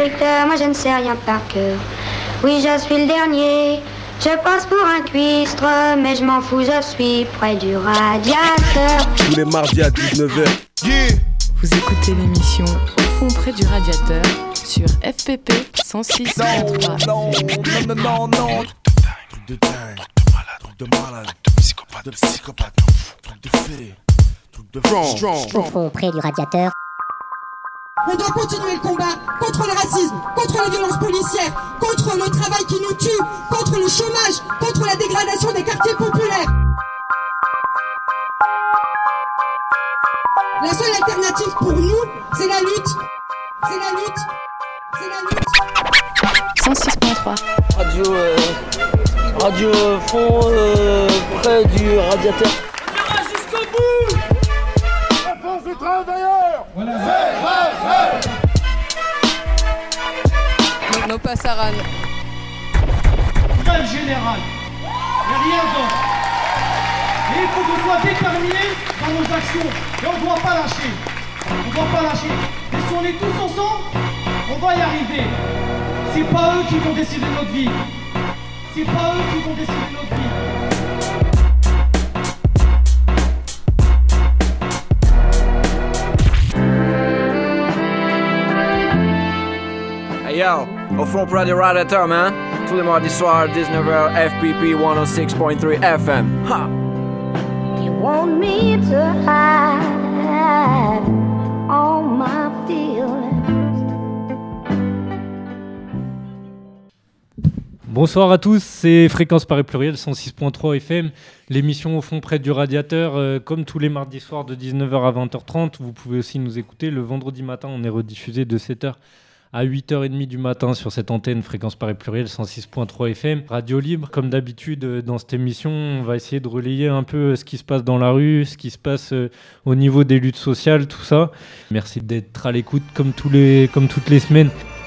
inspecteur, moi je ne sais rien par cœur. Oui, je suis le dernier, je passe pour un cuistre, mais je m'en fous, je suis près du radiateur. Tous les mardis à 19h. Yeah. Vous écoutez l'émission Au fond près du radiateur sur FPP 106.3. Non. Truc de dingue, truc de malade, truc de psychopathe, truc de fée, truc de strong. Au fond près du radiateur. On doit continuer le combat contre le racisme, contre les violences policières, contre le travail qui nous tue, contre le chômage, contre la dégradation des quartiers populaires. La seule alternative pour nous, c'est la lutte. C'est la lutte. C'est la lutte. 106.3. Radio fond près du radiateur. On ira jusqu'au bout. La force des travailleurs. Voilà. Nos passaran. Grève générale. Il n'y a rien d'autre. Et il faut qu'on soit déterminés dans nos actions. Et on ne doit pas lâcher. On ne doit pas lâcher. Et si on est tous ensemble, on va y arriver. C'est pas eux qui vont décider notre vie. C'est pas eux qui vont décider notre vie. Hey yo, au fond près du radiateur, man. Tous les mardis soirs, 19h, FPP 106.3 FM. Ha! You want me to hide all my feelings. Bonsoir à tous, c'est Fréquence Paris Pluriel 106.3 FM, l'émission Au fond près du radiateur, comme tous les mardis soirs de 19h à 20h30. Vous pouvez aussi nous écouter le vendredi matin, on est rediffusé de 7h à 8h30 du matin sur cette antenne Fréquence Paris Pluriel 106.3 FM, radio libre. Comme d'habitude dans cette émission, on va essayer de relayer un peu ce qui se passe dans la rue, ce qui se passe au niveau des luttes sociales, tout ça. Merci d'être à l'écoute comme toutes les semaines.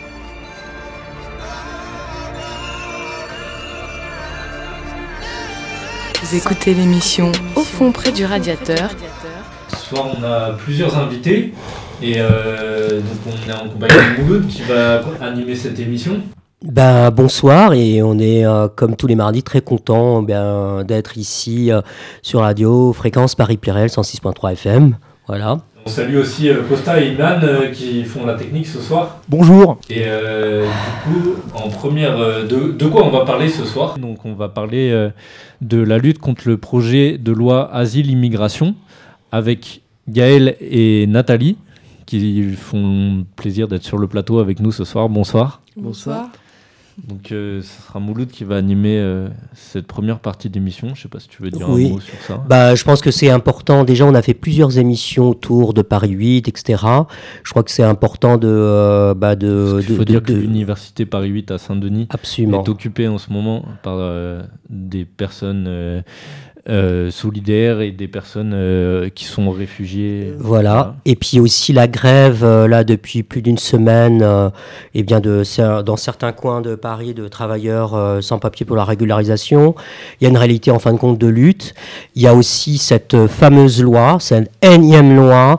Vous écoutez l'émission Au fond près du radiateur. Ce soir, on a plusieurs invités et donc on est en compagnie de Mouloud qui va animer cette émission. Bonsoir, et on est comme tous les mardis très content d'être ici sur radio Fréquence Paris Pluriel 106.3 FM. Voilà. On salue aussi Costa et Iman qui font la technique ce soir. Bonjour. Et du coup, en première, de quoi on va parler ce soir ? Donc on va parler de la lutte contre le projet de loi Asile-Immigration avec Gaël et Nathalie qui font plaisir d'être sur le plateau avec nous ce soir. Bonsoir. Bonsoir. Donc ce sera Mouloud qui va animer cette première partie d'émission. Je ne sais pas si tu veux dire un mot sur ça. Je pense que c'est important. Déjà, on a fait plusieurs émissions autour de Paris 8, etc. Je crois que c'est important Il faut dire que l'université Paris 8 à Saint-Denis est occupée en ce moment par des personnes solidaires et des personnes qui sont réfugiées. Voilà. Et puis aussi la grève, là, depuis plus d'une semaine, dans certains coins de Paris, de travailleurs sans papier pour la régularisation. Il y a une réalité, en fin de compte, de lutte. Il y a aussi cette fameuse loi, cette énième loi,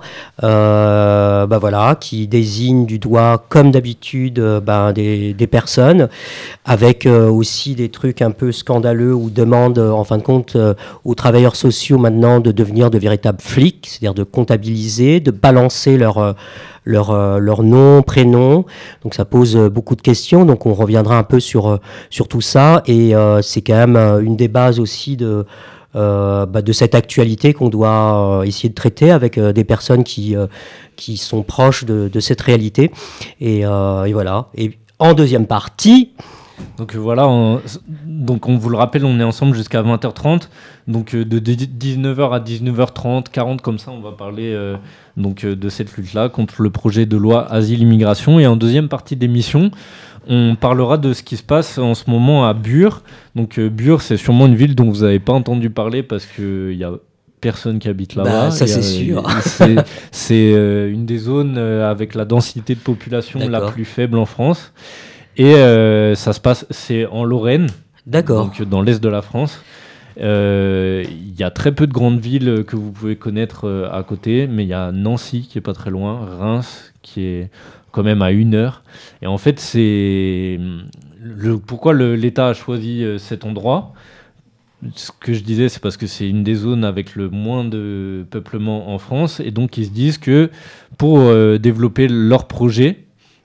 qui désigne du doigt, comme d'habitude, des personnes, avec aussi des trucs un peu scandaleux où demande, en fin de compte, aux travailleurs sociaux maintenant de devenir de véritables flics, c'est-à-dire de comptabiliser, de balancer leur nom, prénom. Donc ça pose beaucoup de questions, donc on reviendra un peu sur tout ça, et c'est quand même une des bases aussi de cette actualité qu'on doit essayer de traiter avec des personnes qui sont proches de cette réalité. Et voilà. Et en deuxième partie... Donc voilà, on vous le rappelle, on est ensemble jusqu'à 20h30, donc de 19h à 19h30, 40 comme ça, on va parler de cette lutte-là contre le projet de loi Asile-Immigration. Et en deuxième partie d'émission, on parlera de ce qui se passe en ce moment à Bure. Donc Bure, c'est sûrement une ville dont vous n'avez pas entendu parler parce qu'il y a personne qui habite là-bas. Ça c'est sûr. C'est une des zones avec la densité de population la plus faible en France. Et ça se passe, c'est en Lorraine, donc dans l'est de la France. Il y a très peu de grandes villes que vous pouvez connaître à côté, mais il y a Nancy qui est pas très loin, Reims qui est quand même à 1 heure. Et en fait, c'est pourquoi l'État a choisi cet endroit. Ce que je disais, c'est parce que c'est une des zones avec le moins de peuplement en France. Et donc, ils se disent que pour développer leur projet,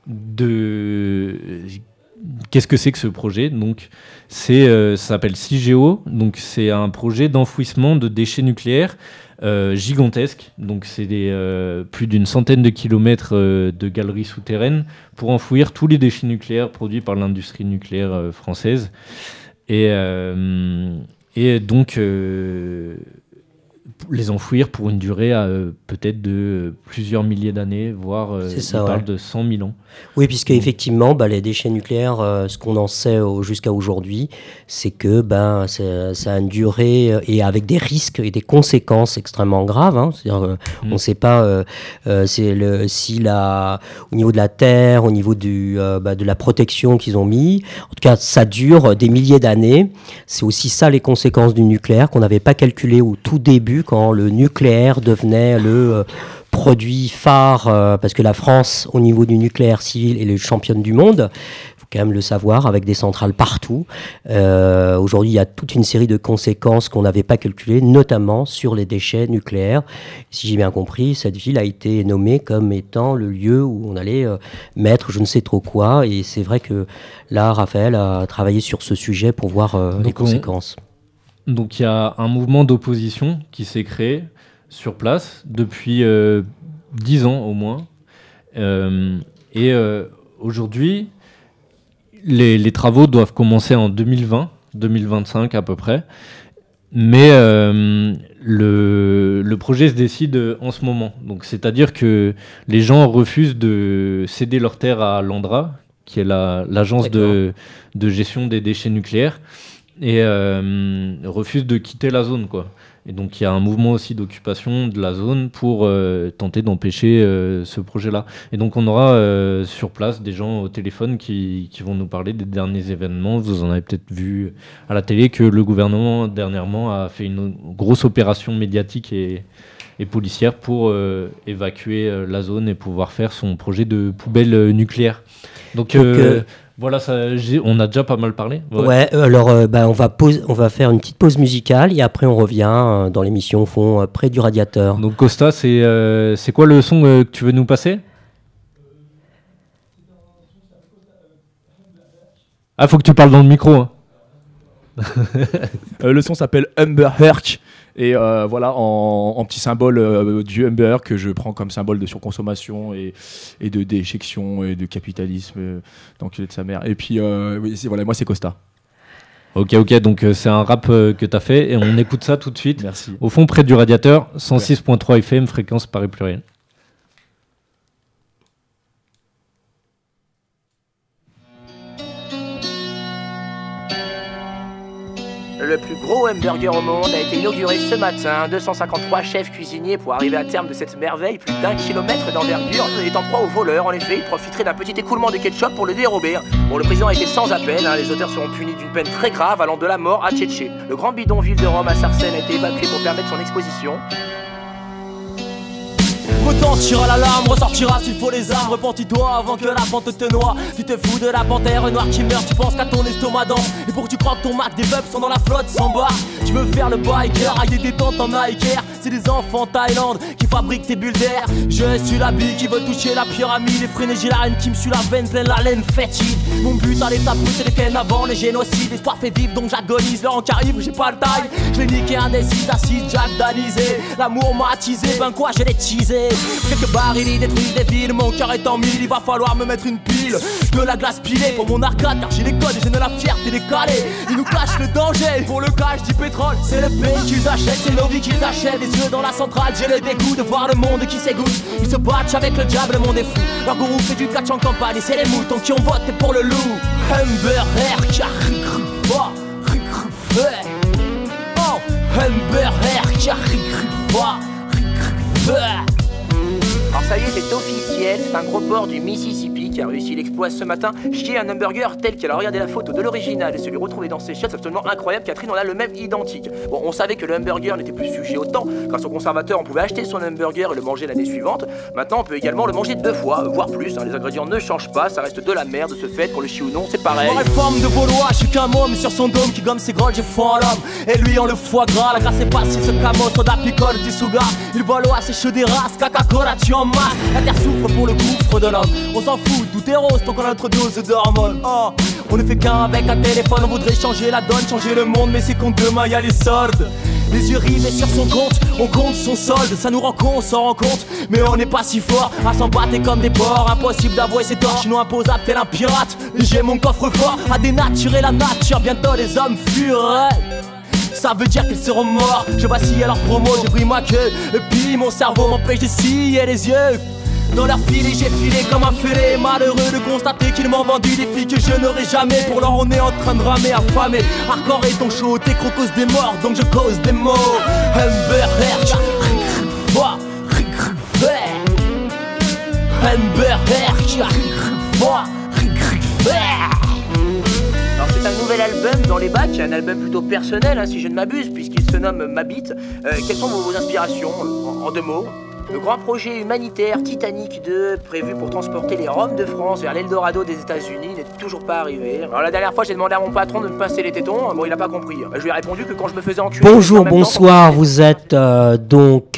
qu'est-ce que c'est que ce projet ? Donc, ça s'appelle CIGEO. Donc, c'est un projet d'enfouissement de déchets nucléaires gigantesque. Donc, c'est plus d'une centaine de kilomètres de galeries souterraines pour enfouir tous les déchets nucléaires produits par l'industrie nucléaire française. Et donc, les enfouir pour une durée peut-être de plusieurs milliers d'années, voire on parle de 100 000 ans. Oui, puisque effectivement, les déchets nucléaires, ce qu'on en sait jusqu'à aujourd'hui, c'est que ça a une durée et avec des risques et des conséquences extrêmement graves. Hein. C'est-à-dire, on ne sait pas au niveau de la terre, au niveau de la protection qu'ils ont mis. En tout cas, ça dure des milliers d'années. C'est aussi ça les conséquences du nucléaire qu'on n'avait pas calculé au tout début, quand le nucléaire devenait le produit phare, parce que la France, au niveau du nucléaire civil, est le championne du monde. Il faut quand même le savoir, avec des centrales partout. Aujourd'hui, il y a toute une série de conséquences qu'on n'avait pas calculées, notamment sur les déchets nucléaires. Si j'ai bien compris, cette ville a été nommée comme étant le lieu où on allait mettre je ne sais trop quoi. Et c'est vrai que là, Raphaël a travaillé sur ce sujet pour voir les conséquences. Donc il y a un mouvement d'opposition qui s'est créé sur place depuis 10 ans au moins. Aujourd'hui, les travaux doivent commencer en 2020, 2025 à peu près. Mais le projet se décide en ce moment. Donc, c'est-à-dire que les gens refusent de céder leurs terres à l'ANDRA, qui est l'agence de gestion des déchets nucléaires, et refusent de quitter la zone, quoi. Et donc il y a un mouvement aussi d'occupation de la zone pour tenter d'empêcher ce projet-là. Et donc on aura sur place des gens au téléphone qui vont nous parler des derniers événements. Vous en avez peut-être vu à la télé que le gouvernement dernièrement a fait une grosse opération médiatique et policière pour évacuer la zone et pouvoir faire son projet de poubelle nucléaire. Donc voilà, on a déjà pas mal parlé. Ouais, alors on va faire une petite pause musicale et après on revient dans l'émission au fond près du radiateur. Donc Costa, c'est quoi le son que tu veux nous passer ? Ah, faut que tu parles dans le micro. Hein. Le son s'appelle Humber Herc. Et voilà, en petit symbole du Humber que je prends comme symbole de surconsommation et de déjection et de capitalisme, d'enculé de sa mère. Et puis, voilà, moi c'est Costa. Ok, donc c'est un rap que t'as fait et on écoute ça tout de suite. Merci. Au fond, près du radiateur, 106.3 FM, fréquence Paris pluriel. Le plus gros hamburger au monde a été inauguré ce matin. 253 chefs cuisiniers pour arriver à terme de cette merveille. Plus d'1 kilomètre d'envergure. Il est en proie aux voleurs. En effet, il profiterait d'un petit écoulement de ketchup pour le dérober. Bon, le président a été sans appel. Les auteurs seront punis d'une peine très grave allant de la mort à Tchétché. Le grand bidonville de Rome à Sarcelles a été évacué pour permettre son exposition. Retentira l'alarme, ressortira s'il faut les armes. Repentis-toi avant que la pente te noie. Tu te fous de la panthère noire qui meurt. Tu penses qu'à ton estomac danse. Et pour que tu crois que ton Mac des pubs sont dans la flotte sans bar. Tu veux faire le biker, avec des détentes en Nike Air. C'est des enfants Thaïlande qui fabriquent tes bulles d'air. Je suis la bille qui veut toucher la pyramide. Les freinées, j'ai la haine qui me suit la veine, pleine la laine fétide. Mon but à l'état brut, c'est les peines avant les génocides. L'espoir fait vivre donc j'agonise. L'heure en arrive, j'ai pas le time. Je l'ai niqué indécis, assise, Jack Danisé. L'amour m'a attisé, ben quoi, je l'ai teasé. Quelque barils, ils détruisent des villes, mon cœur est en mille. Il va falloir me mettre une pile de la glace pilée pour mon arcade, car j'ai les codes et j'ai de la fierté décalée. Ils nous cachent le danger, pour le cash du pétrole. C'est le pays qu'ils achètent, c'est nos vies qu'ils achètent. Les yeux dans la centrale, j'ai le dégoût de voir le monde qui s'égoutte. Ils se battent avec le diable, le monde est fou. Leur gourou fait du catch en campagne et c'est les moutons qui ont voté pour le loup. Humber Herc, oh, Humber Herc, Alors ça y est, c'est officiel, c'est un gros port du Mississippi qui a réussi l'exploit ce matin, chier un hamburger tel qu'elle a regardé la photo de l'original et se lui retrouver dans ses chiottes, c'est absolument incroyable. Catherine, on a le même identique. Bon, on savait que le hamburger n'était plus sujet au temps. Grâce au conservateur, on pouvait acheter son hamburger et le manger l'année suivante. Maintenant, on peut également le manger 2 fois, voire plus. Les ingrédients ne changent pas, ça reste de la merde. De ce fait, qu'on le chie ou non, c'est pareil. Réforme de Vaulois, je suis qu'un môme sur son dôme qui gomme ses grolles, j'ai foi en l'homme. Et lui en le foie gras, la grâce est pas si ce camo, soda picole du souga. Il vole au c'est chaud des races, Coca-Cola tu en masse. La terre souffre pour le gouffre de l'homme. On s'en fout, tout est rose tant qu'on a notre dose d'hormones. Oh, on ne fait qu'un avec un téléphone, on voudrait changer la donne, changer le monde, mais c'est qu'on demain y'a les soldes. Les yeux rivés sur son compte, on compte son solde, ça nous rend con, on s'en rend compte, mais on n'est pas si fort à s'en battre comme des porcs, impossible d'avouer ses torts, chinois imposable tel un pirate. J'ai mon coffre fort à dénaturer la nature, bientôt les hommes fuiraient. Ça veut dire qu'ils seront morts, je vacille à leur promo, j'ai pris ma queue, et puis mon cerveau m'empêche de scier les yeux. Dans leur filet j'ai filé comme un filet. Malheureux de constater qu'ils m'ont vendu des filles que je n'aurai jamais. Pour leur on est en train de ramer affamé. Hardcore et ton show, tes crocos des morts, donc je cause des mots. Alors c'est un nouvel album dans les bacs, un album plutôt personnel si je ne m'abuse, puisqu'il se nomme Ma Bite. Quelles sont vos inspirations en 2 mots? Le grand projet humanitaire Titanic 2, prévu pour transporter les Roms de France vers l'Eldorado des États-Unis, n'est toujours pas arrivé. Alors la dernière fois, j'ai demandé à mon patron de me passer les tétons. Bon, il a pas compris. Je lui ai répondu que quand je me faisais enculer... Bonjour, bonsoir, vous êtes donc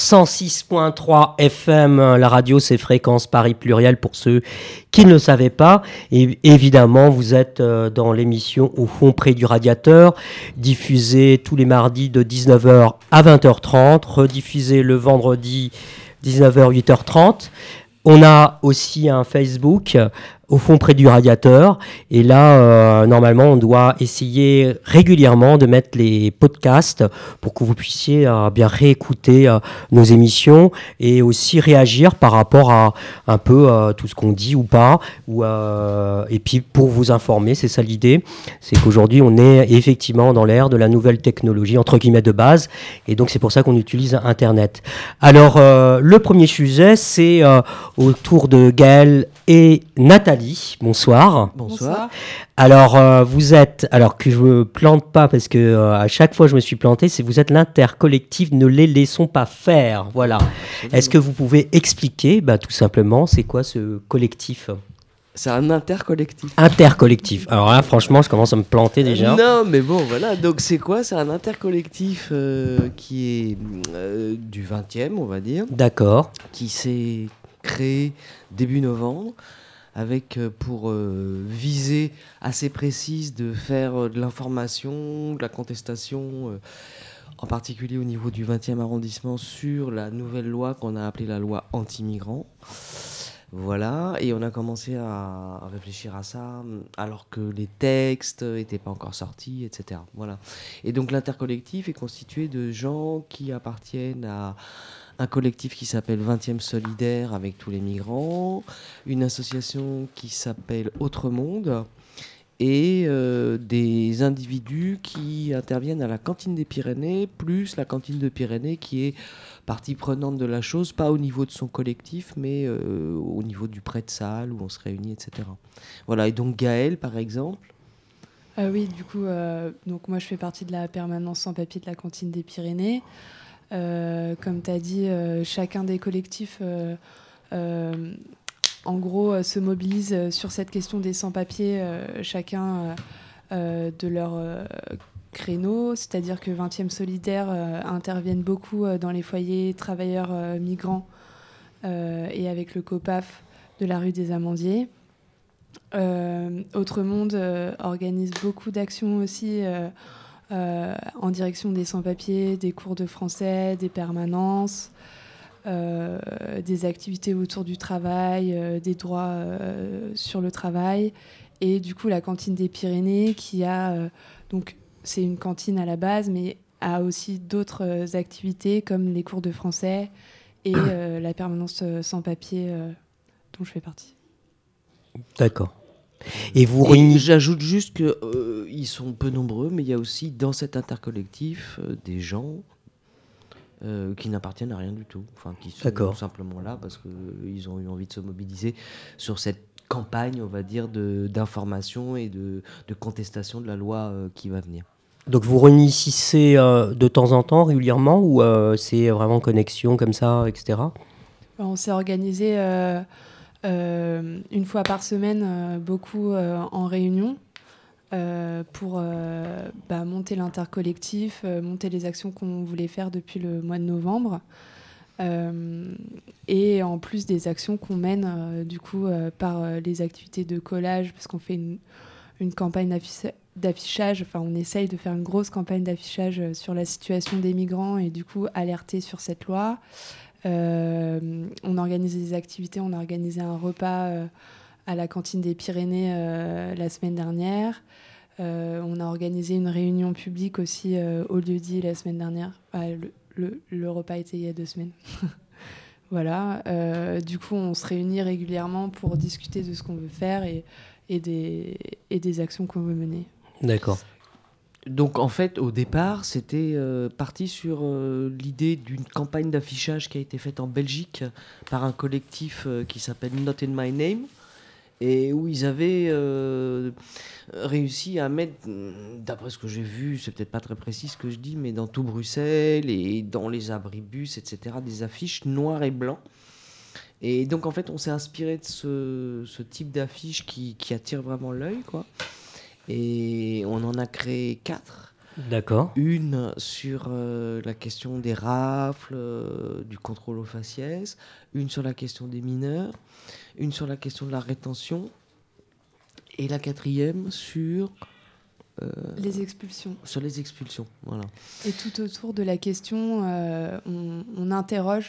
106.3 FM, la radio c'est Fréquence Paris Pluriel pour ceux qui ne le savaient pas. Et évidemment, vous êtes dans l'émission Au fond près du radiateur, diffusée tous les mardis de 19h à 20h30, rediffusée le vendredi 19h, 8h30. On a aussi un Facebook au fond près du radiateur. Et là, normalement, on doit essayer régulièrement de mettre les podcasts pour que vous puissiez bien réécouter nos émissions et aussi réagir par rapport à un peu tout ce qu'on dit ou pas. Et puis, pour vous informer, c'est ça l'idée. C'est qu'aujourd'hui, on est effectivement dans l'ère de la nouvelle technologie, entre guillemets, de base. Et donc, c'est pour ça qu'on utilise Internet. Alors, le premier sujet, c'est autour de Gaël et Nathalie. Bonsoir. Bonsoir. Alors, vous êtes, alors que je me plante pas parce que à chaque fois je me suis planté, c'est vous êtes l'intercollectif Ne les laissons pas faire. Voilà. Absolument. Est-ce que vous pouvez expliquer, tout simplement, c'est quoi ce collectif ? C'est un intercollectif. Intercollectif. Alors là, franchement, je commence à me planter déjà. Non, mais bon, voilà. Donc, c'est quoi ? C'est un intercollectif qui est du 20e, on va dire. D'accord. Qui s'est créé début novembre, avec pour visée assez précise de faire de l'information, de la contestation, en particulier au niveau du 20e arrondissement, sur la nouvelle loi qu'on a appelée la loi anti-migrants. Voilà, et on a commencé à réfléchir à ça alors que les textes n'étaient pas encore sortis, etc. Voilà. Et donc l'intercollectif est constitué de gens qui appartiennent à un collectif qui s'appelle 20e Solidaire avec tous les migrants, une association qui s'appelle Autre Monde, et des individus qui interviennent à la Cantine des Pyrénées, plus la Cantine de Pyrénées qui est partie prenante de la chose, pas au niveau de son collectif, mais au niveau du prêt de salle où on se réunit, etc. Voilà, et donc Gaël, par exemple. Oui, du coup, donc moi je fais partie de la permanence sans papier de la Cantine des Pyrénées. Comme tu as dit, chacun des collectifs en gros se mobilise sur cette question des sans-papiers, chacun de leur créneau, c'est-à-dire que 20e Solidaire interviennent beaucoup dans les foyers travailleurs migrants et avec le COPAF de la rue des Amandiers. Autre Monde organise beaucoup d'actions aussi en direction des sans-papiers, des cours de français, des permanences, des activités autour du travail, des droits sur le travail. Et du coup, la Cantine des Pyrénées, qui a... donc, c'est une cantine à la base, mais a aussi d'autres activités, comme les cours de français et la permanence sans-papiers dont je fais partie. D'accord. Et vous réunissez... J'ajoute juste qu'ils sont peu nombreux, mais il y a aussi dans cet intercollectif des gens qui n'appartiennent à rien du tout, enfin qui sont tout simplement là parce qu'ils ont eu envie de se mobiliser sur cette campagne, on va dire, d'information et de contestation de la loi qui va venir. Donc vous réunissez de temps en temps, régulièrement, ou c'est vraiment connexion comme ça, etc. On s'est organisé une fois par semaine, beaucoup en réunion, pour monter l'intercollectif, monter les actions qu'on voulait faire depuis le mois de novembre. Et en plus des actions qu'on mène par les activités de collage, parce qu'on fait une campagne d'affichage, enfin on essaye de faire une grosse campagne d'affichage sur la situation des migrants et du coup alerter sur cette loi. On organise des activités, on a organisé un repas à la cantine des Pyrénées la semaine dernière. On a organisé une réunion publique aussi au lieu-dit la semaine dernière. Le repas était il y a 2 semaines. Voilà. Du coup, on se réunit régulièrement pour discuter de ce qu'on veut faire et des actions qu'on veut mener. D'accord. Donc en fait, au départ, c'était parti sur l'idée d'une campagne d'affichage qui a été faite en Belgique par un collectif qui s'appelle Not in My Name, et où ils avaient réussi à mettre, d'après ce que j'ai vu, c'est peut-être pas très précis ce que je dis, mais dans tout Bruxelles et dans les abribus, etc., des affiches noires et blancs. Et donc en fait, on s'est inspiré de ce type d'affiche qui attire vraiment l'œil, quoi. Et on en a créé 4. D'accord. Une sur la question des rafles, du contrôle aux faciès, une sur la question des mineurs, une sur la question de la rétention, et la 4e sur... les expulsions. Sur les expulsions, voilà. Et tout autour de la question, on interroge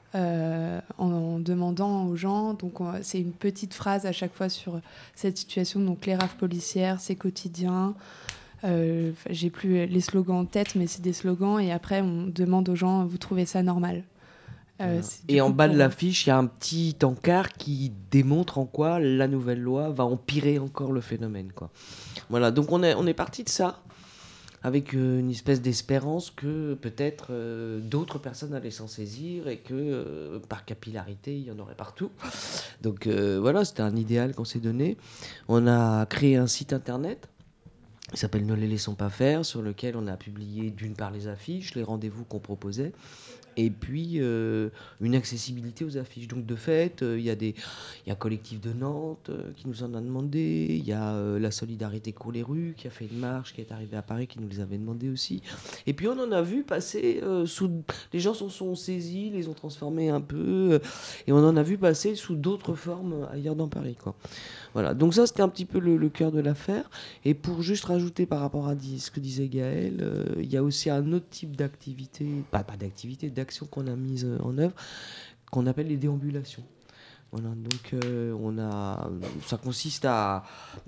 en demandant aux gens, donc c'est une petite phrase à chaque fois sur cette situation, donc les rafles policières, c'est quotidien, j'ai plus les slogans en tête, mais c'est des slogans, et après on demande aux gens, vous trouvez ça normal? Et en bas de l'affiche, il y a un petit encart qui démontre en quoi la nouvelle loi va empirer encore le phénomène, quoi. Voilà, donc on est parti de ça, avec une espèce d'espérance que peut-être d'autres personnes allaient s'en saisir et que par capillarité, il y en aurait partout. Donc voilà, c'était un idéal qu'on s'est donné. On a créé un site internet qui s'appelle Ne les laissons pas faire, sur lequel on a publié d'une part les affiches, les rendez-vous qu'on proposait, et puis une accessibilité aux affiches. Donc de fait, il y a Collectif de Nantes qui nous en a demandé, il y a la Solidarité Cours les rues qui a fait une marche, qui est arrivée à Paris, qui nous les avait demandé aussi. Et puis on en a vu passer, les gens s'en sont saisis, les ont transformés un peu, et on en a vu passer sous d'autres formes ailleurs dans Paris, quoi. Voilà, donc ça c'était un petit peu le cœur de l'affaire. Et pour juste rajouter par rapport à ce que disait Gaël, il y a aussi un autre type d'activité, pas d'activité, d'action qu'on a mise en œuvre, qu'on appelle les déambulations. Voilà, donc ça consiste à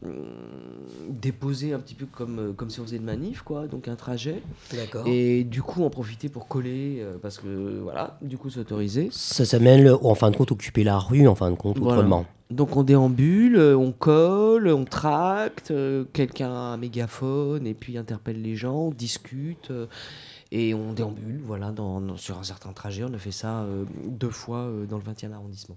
déposer un petit peu comme si on faisait une manif, quoi, donc un trajet. D'accord. Et du coup en profiter pour coller, parce que voilà, du coup c'est autorisé. Ça s'appelle en fin de compte occuper la rue, en fin de compte, voilà. autrement. Donc on déambule, on colle, on tracte, quelqu'un a un mégaphone et puis interpelle les gens, on discute. Et on déambule, voilà, sur un certain trajet. On a fait ça 2 fois dans le 20e arrondissement.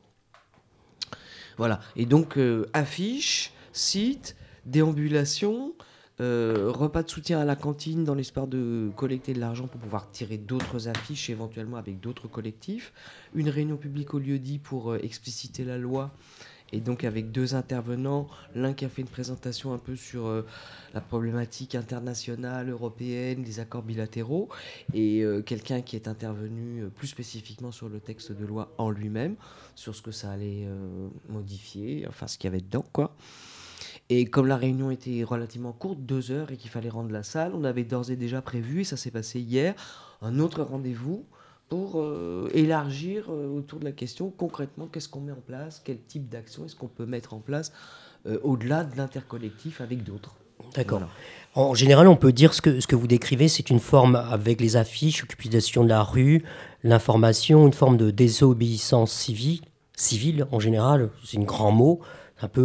Voilà. Et donc, affiche, site, déambulation, repas de soutien à la cantine dans l'espoir de collecter de l'argent pour pouvoir tirer d'autres affiches, éventuellement avec d'autres collectifs. Une réunion publique au lieu-dit pour expliciter la loi. Et donc avec 2 intervenants, l'un qui a fait une présentation un peu sur la problématique internationale, européenne, des accords bilatéraux, et quelqu'un qui est intervenu plus spécifiquement sur le texte de loi en lui-même, sur ce que ça allait modifier, enfin ce qu'il y avait dedans, quoi. Et comme la réunion était relativement courte, 2 heures, et qu'il fallait rendre la salle, on avait d'ores et déjà prévu, et ça s'est passé hier, un autre rendez-vous pour élargir autour de la question concrètement qu'est-ce qu'on met en place, quel type d'action est-ce qu'on peut mettre en place au-delà de l'intercollectif avec d'autres. D'accord. Voilà. En général, on peut dire ce que vous décrivez, c'est une forme avec les affiches, occupation de la rue, l'information, une forme de désobéissance civile en général, c'est un grand mot, un peu...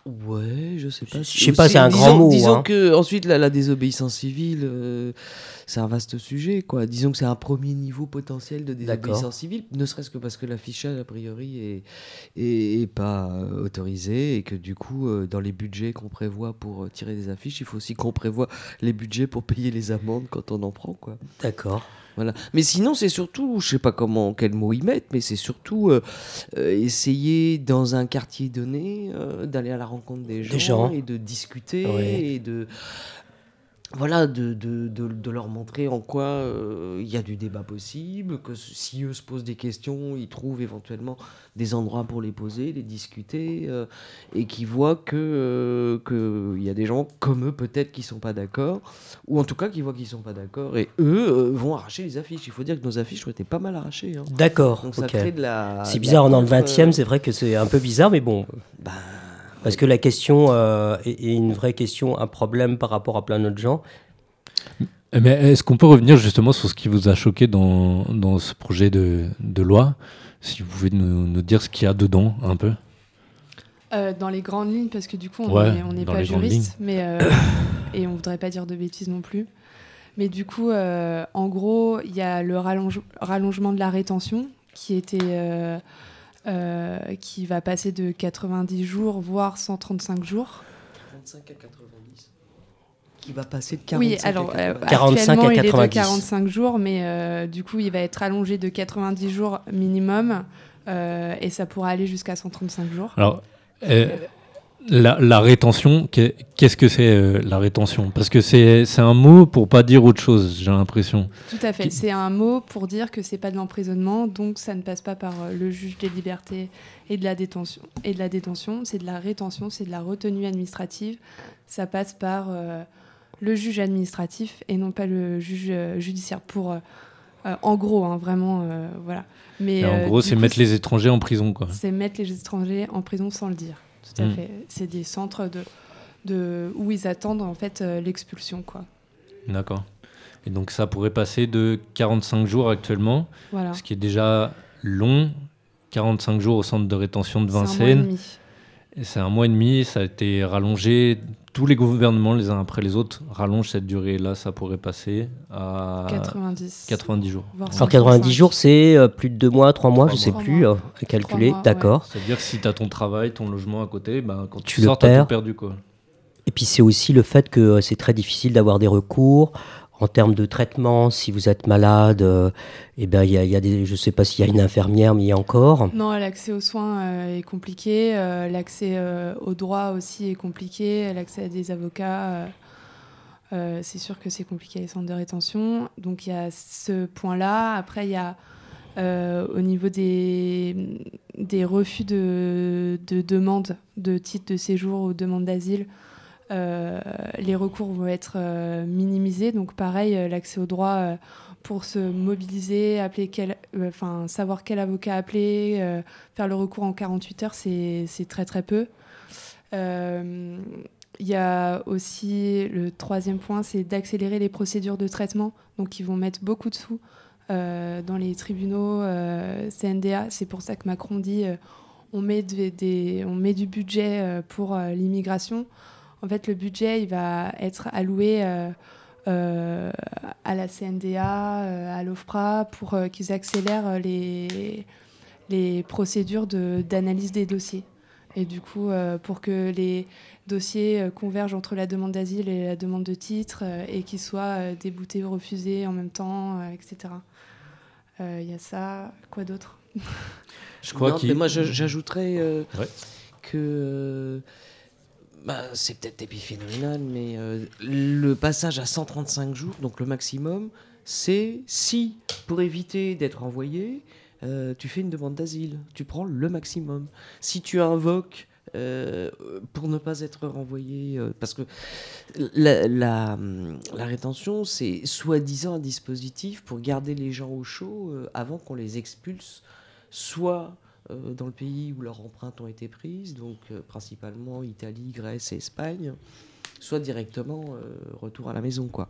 Ouais, je sais pas. Je sais pas, c'est un grand mot. Disons que ensuite la désobéissance civile, c'est un vaste sujet, quoi. Disons que c'est un premier niveau potentiel de désobéissance civile, ne serait-ce que parce que l'affichage, a priori, est pas autorisé et que du coup, dans les budgets qu'on prévoit pour tirer des affiches, il faut aussi qu'on prévoie les budgets pour payer les amendes quand on en prend, quoi. D'accord. Voilà. Mais sinon, c'est surtout, je sais pas quel mot y mettre, mais c'est surtout essayer dans un quartier donné d'aller à la rencontre des gens et de discuter et de leur montrer en quoi il y a du débat possible, que si eux se posent des questions, ils trouvent éventuellement des endroits pour les poser, les discuter, et qu'ils voient que y a des gens comme eux peut-être qui sont pas d'accord, ou en tout cas qui voient qu'ils sont pas d'accord, et eux vont arracher les affiches. Il faut dire que nos affiches ont été pas mal arrachées. Hein. D'accord. Donc ça crée de la... C'est bizarre, dans le 20e, c'est vrai que c'est un peu bizarre, mais bon... Parce que la question est une vraie question, un problème par rapport à plein d'autres gens. Mais est-ce qu'on peut revenir justement sur ce qui vous a choqué dans ce projet de loi ? Si vous pouvez nous dire ce qu'il y a dedans, un peu. Dans les grandes lignes, parce que du coup, on n'est pas juriste, mais, et on ne voudrait pas dire de bêtises non plus. Mais du coup, en gros, il y a le rallongement de la rétention qui était... qui va passer de 90 jours, voire 135 jours. 45 à 90. Qui va passer de 45 à 90. 45 à 90. Il est de 45 jours, mais du coup, il va être allongé de 90 jours minimum, et ça pourra aller jusqu'à 135 jours. Alors, la rétention, qu'est-ce que c'est la rétention ? Parce que c'est un mot pour pas dire autre chose, j'ai l'impression. Tout à fait, c'est un mot pour dire que c'est pas de l'emprisonnement, donc ça ne passe pas par le juge des libertés et de la détention. C'est de la rétention, c'est de la retenue administrative. Ça passe par le juge administratif et non pas le juge judiciaire. Pour en gros, hein, vraiment, voilà. Mais en gros, c'est mettre les étrangers en prison, quoi. C'est mettre les étrangers en prison sans le dire. Tout à fait. C'est des centres où ils attendent en fait l'expulsion, quoi. D'accord. Et donc ça pourrait passer de 45 jours actuellement, ce qui est déjà long. 45 jours au centre de rétention de Vincennes. C'est un mois et demi. Ça a été rallongé. Tous les gouvernements, les uns après les autres, rallongent cette durée. Là, ça pourrait passer à 90 jours. Alors 90 jours, c'est plus de 2 mois, 3 mois, je ne sais plus, à calculer. D'accord. C'est-à-dire que si tu as ton travail, ton logement à côté, quand tu le sors, tu as tout perdu, quoi. Et puis c'est aussi le fait que c'est très difficile d'avoir des recours. En termes de traitement, si vous êtes malade, y a des, je ne sais pas s'il y a une infirmière, mais il y a encore. Non, l'accès aux soins est compliqué. L'accès aux droits aussi est compliqué. L'accès à des avocats, c'est sûr que c'est compliqué à les centres de rétention. Donc il y a ce point-là. Après, il y a au niveau des refus de demande de titre de séjour ou demande d'asile, les recours vont être minimisés. Donc pareil, l'accès au droit pour se mobiliser, savoir quel avocat appeler, faire le recours en 48 heures, c'est très très peu. Il y a aussi le 3e point, c'est d'accélérer les procédures de traitement. Donc ils vont mettre beaucoup de sous dans les tribunaux CNDA. C'est pour ça que Macron dit on met du budget pour l'immigration. En fait, le budget, il va être alloué à la CNDA, à l'OFPRA, pour qu'ils accélèrent les procédures d'analyse des dossiers. Et du coup, pour que les dossiers convergent entre la demande d'asile et la demande de titre et qu'ils soient déboutés ou refusés en même temps, etc. Il y a ça. Quoi d'autre ? Je crois mais moi, j'ajouterais que... c'est peut-être épiphénoménal, mais le passage à 135 jours, donc le maximum, c'est si, pour éviter d'être envoyé, tu fais une demande d'asile, tu prends le maximum. Si tu invoques pour ne pas être renvoyé, parce que la rétention, c'est soi-disant un dispositif pour garder les gens au chaud avant qu'on les expulse, soit dans le pays où leurs empreintes ont été prises, donc principalement Italie, Grèce et Espagne, soit directement retour à la maison, quoi.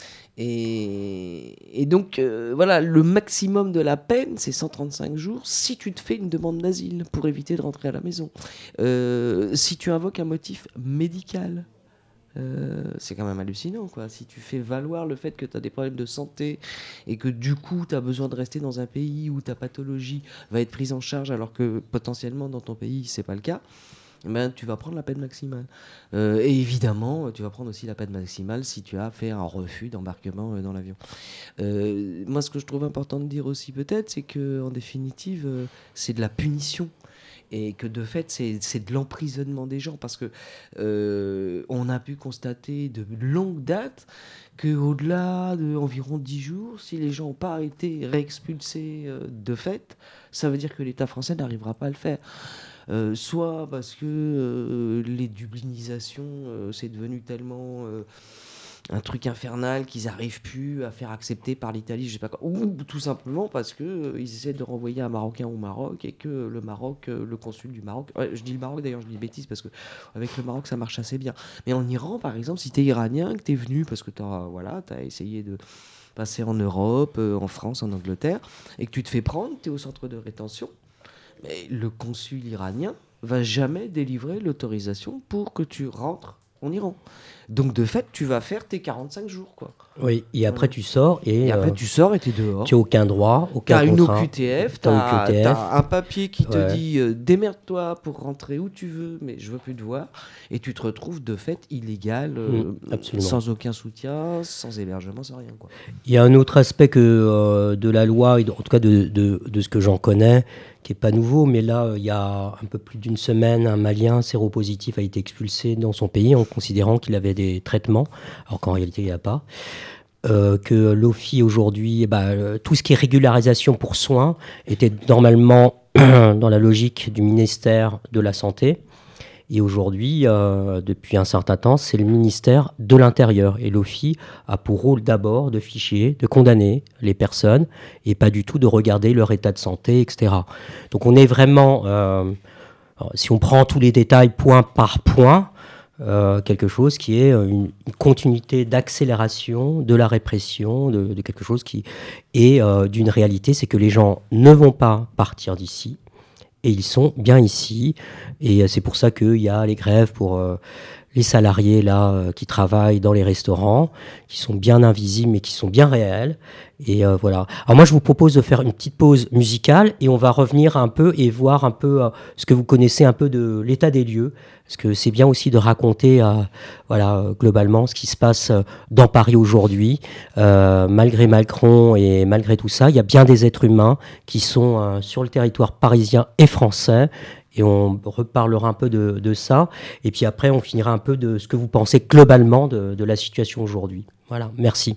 Et donc, voilà, le maximum de la peine, c'est 135 jours si tu te fais une demande d'asile pour éviter de rentrer à la maison. Si tu invoques un motif médical, c'est quand même hallucinant, quoi. Si tu fais valoir le fait que tu as des problèmes de santé et que du coup tu as besoin de rester dans un pays où ta pathologie va être prise en charge alors que potentiellement dans ton pays c'est pas le cas, ben, tu vas prendre la peine maximale. Et évidemment, tu vas prendre aussi la peine maximale si tu as fait un refus d'embarquement dans l'avion. Moi, ce que je trouve important de dire aussi peut-être, c'est qu'en définitive, c'est de la punition. Et que de fait, c'est de l'emprisonnement des gens. Parce que on a pu constater de longue date qu'au-delà d'environ 10 jours, si les gens n'ont pas été réexpulsés de fait, ça veut dire que l'État français n'arrivera pas à le faire. Soit parce que les dublinisations, c'est devenu tellement un truc infernal qu'ils n'arrivent plus à faire accepter par l'Italie, je sais pas quoi. Ou tout simplement parce qu'ils essaient de renvoyer un Marocain au Maroc et que le Maroc, le consul du Maroc... Ouais, je dis le Maroc d'ailleurs, je dis des bêtises parce qu'avec le Maroc ça marche assez bien. Mais en Iran par exemple, si tu es iranien, que tu es venu parce que tu as essayé de passer en Europe, en France, en Angleterre, et que tu te fais prendre, tu es au centre de rétention, mais le consul iranien va jamais délivrer l'autorisation pour que tu rentres en Iran. Donc de fait, tu vas faire tes 45 jours, quoi. Oui, et après tu sors et après tu sors et t'es dehors. Tu n'as aucun droit, aucun contrat. T'as une OQTF, t'as un papier qui te dit démerde-toi pour rentrer où tu veux, mais je veux plus te voir. Et tu te retrouves de fait illégal, sans aucun soutien, sans hébergement, sans rien, quoi. Il y a un autre aspect que de la loi, en tout cas de ce que j'en connais, qui n'est pas nouveau, mais là, il y a un peu plus d'une semaine, un Malien séropositif a été expulsé dans son pays en considérant qu'il avait des traitements, alors qu'en réalité, il n'y a pas. Que l'OFII, aujourd'hui, tout ce qui est régularisation pour soins était normalement dans la logique du ministère de la Santé. Et aujourd'hui, depuis un certain temps, c'est le ministère de l'Intérieur. Et l'OFII a pour rôle d'abord de ficher, de condamner les personnes et pas du tout de regarder leur état de santé, etc. Donc on est vraiment, si on prend tous les détails point par point, quelque chose qui est une continuité d'accélération de la répression, de quelque chose qui est d'une réalité, c'est que les gens ne vont pas partir d'ici. Et ils sont bien ici. Et c'est pour ça qu'il y a les grèves pour les salariés là, qui travaillent dans les restaurants, qui sont bien invisibles mais qui sont bien réels. Et voilà. Alors moi, je vous propose de faire une petite pause musicale et on va revenir un peu et voir un peu ce que vous connaissez un peu de l'état des lieux. Parce que c'est bien aussi de raconter globalement ce qui se passe dans Paris aujourd'hui. Malgré Macron et malgré tout ça, il y a bien des êtres humains qui sont sur le territoire parisien et français. Et on reparlera un peu de ça. Et puis après, on finira un peu de ce que vous pensez globalement de la situation aujourd'hui. Voilà, merci.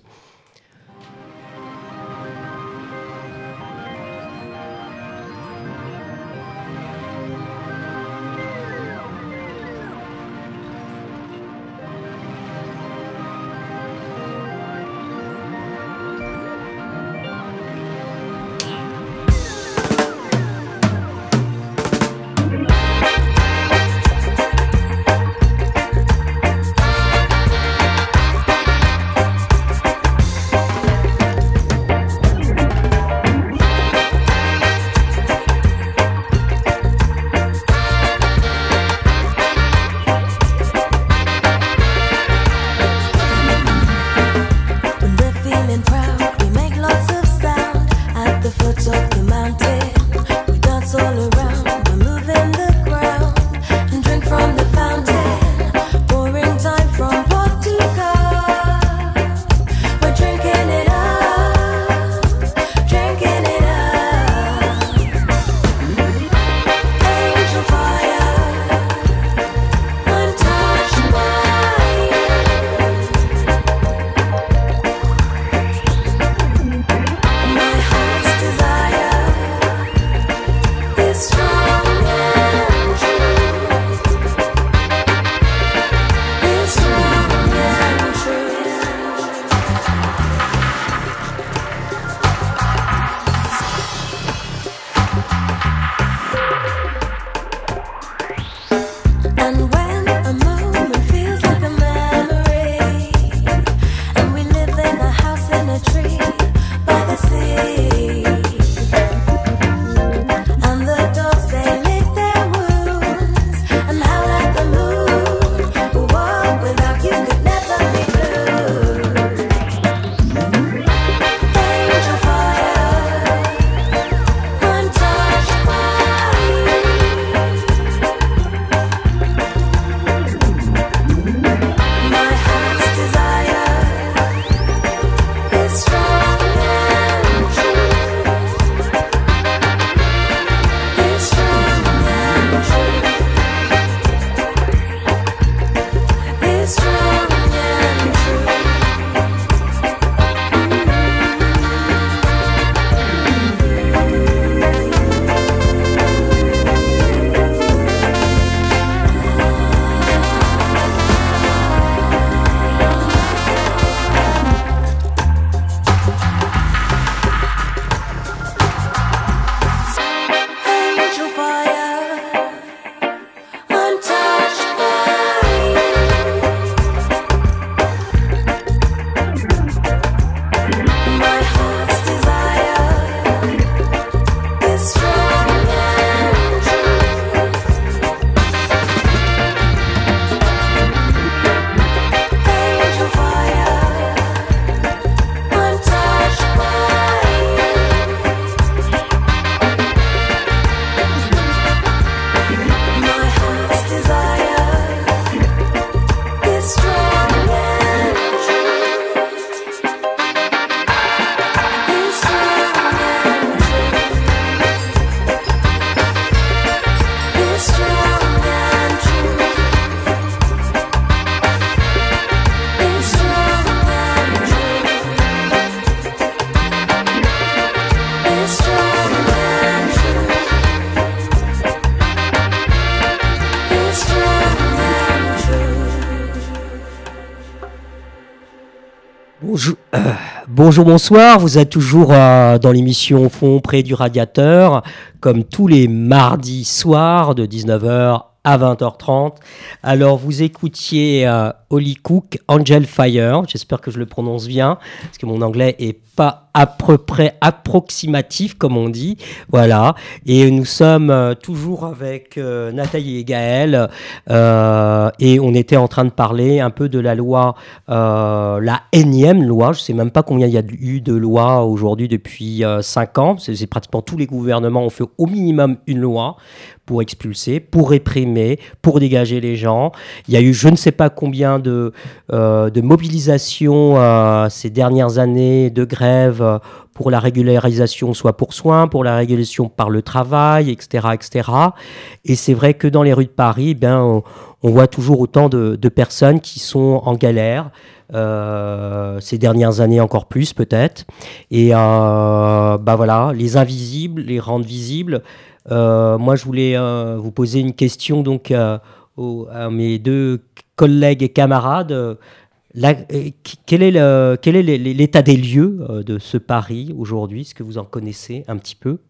Bonjour, bonsoir. Vous êtes toujours dans l'émission Au fond près du radiateur, comme tous les mardis soirs de 19h à 20h30. Alors, vous écoutiez Holly Cook, Angel Fire. J'espère que je le prononce bien, parce que mon anglais est pas à peu près approximatif, comme on dit. Voilà. Et nous sommes toujours avec Nathalie et Gaël. Et on était en train de parler un peu de la loi, la énième loi. Je ne sais même pas combien il y a eu de lois aujourd'hui depuis 5 ans. C'est pratiquement tous les gouvernements ont fait au minimum une loi pour expulser, pour réprimer, pour dégager les gens. Il y a eu je ne sais pas combien de mobilisations ces dernières années, de grèves pour la régularisation, soit pour soins, pour la régulation par le travail, etc., etc. Et c'est vrai que dans les rues de Paris, on voit toujours autant de personnes qui sont en galère, ces dernières années encore plus peut-être. Et voilà, les invisibles, les rendre visibles. Moi, je voulais vous poser une question donc à mes deux collègues et camarades. Quel est l'état des lieux de ce Paris aujourd'hui? Est-ce que vous en connaissez un petit peu?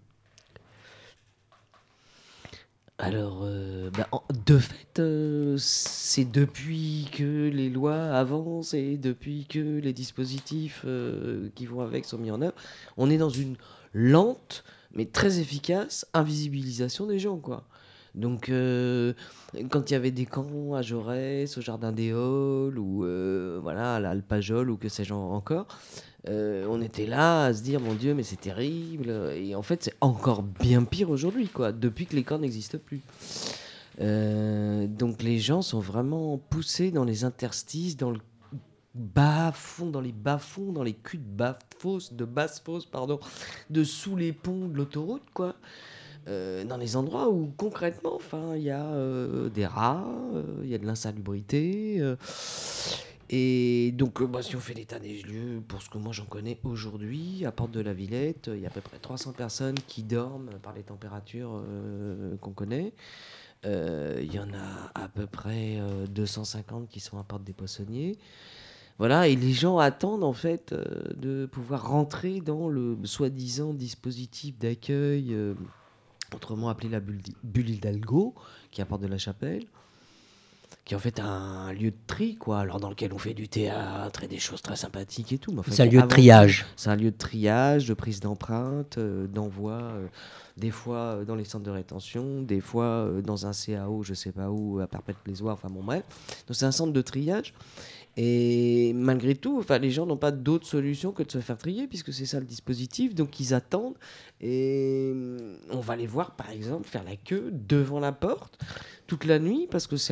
Alors, de fait, c'est depuis que les lois avancent et depuis que les dispositifs qui vont avec sont mis en œuvre, on est dans une lente mais très efficace invisibilisation des gens, quoi. Donc, quand il y avait des camps à Jaurès, au Jardin des Halles, ou voilà, à l'Alpajol, ou que sais-je encore, on était là à se dire, mon Dieu, mais c'est terrible. Et en fait, c'est encore bien pire aujourd'hui, quoi, depuis que les camps n'existent plus. Donc, les gens sont vraiment poussés dans les interstices, dans le bas-fond, dans les bas-fonds, dans les culs de basse-fosse, de sous les ponts de l'autoroute, quoi. Dans les endroits où concrètement, il y a des rats, il y a de l'insalubrité. Et donc, si on fait l'état des lieux, pour ce que moi j'en connais aujourd'hui, à Porte de la Villette, il y a à peu près 300 personnes qui dorment par les températures qu'on connaît. Il y en a à peu près 250 qui sont à Porte des Poissonniers. Voilà, et les gens attendent en fait de pouvoir rentrer dans le soi-disant dispositif d'accueil, autrement appelé la bulle Hidalgo, qui est à Porte de la Chapelle, qui est en fait un lieu de tri, quoi, alors dans lequel on fait du théâtre et des choses très sympathiques et tout. Mais en fait, c'est un lieu de triage. C'est un lieu de triage, de prise d'empreintes, d'envoi, des fois dans les centres de rétention, des fois dans un CAO, je sais pas où, à Perpète-Plésoire, enfin bon bref. Donc c'est un centre de triage. Et malgré tout, les gens n'ont pas d'autre solution que de se faire trier, puisque c'est ça le dispositif. Donc ils attendent, et on va les voir par exemple faire la queue devant la porte toute la nuit, parce que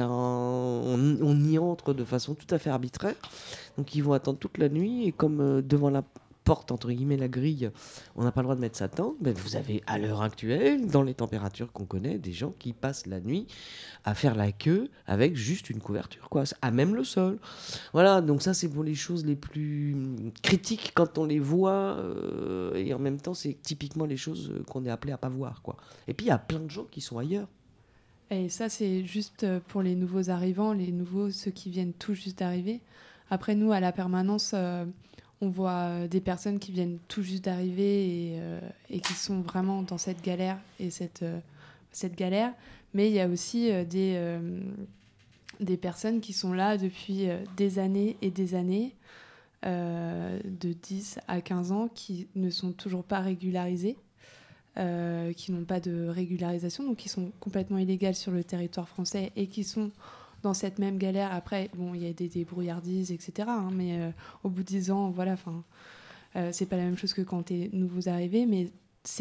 on y entre de façon tout à fait arbitraire. Donc ils vont attendre toute la nuit, et comme devant la porte, entre guillemets, la grille, on n'a pas le droit de mettre sa tente, vous avez à l'heure actuelle, dans les températures qu'on connaît, des gens qui passent la nuit à faire la queue avec juste une couverture, quoi, à même le sol. Voilà, donc ça c'est pour les choses les plus critiques quand on les voit, et en même temps c'est typiquement les choses qu'on est appelé à pas voir, quoi. Et puis il y a plein de gens qui sont ailleurs. Et ça c'est juste pour les nouveaux arrivants, ceux qui viennent tout juste d'arriver. Après nous, à la permanence, on voit des personnes qui viennent tout juste d'arriver et qui sont vraiment dans cette galère cette galère. Mais il y a aussi des personnes qui sont là depuis des années et des années, de 10 à 15 ans, qui ne sont toujours pas régularisées, qui n'ont pas de régularisation, donc qui sont complètement illégales sur le territoire français et qui sont dans cette même galère. Après, il y a des débrouillardises, etc. Mais au bout de 10 ans, voilà, c'est pas la même chose que quand tu es nouveau arrivé, mais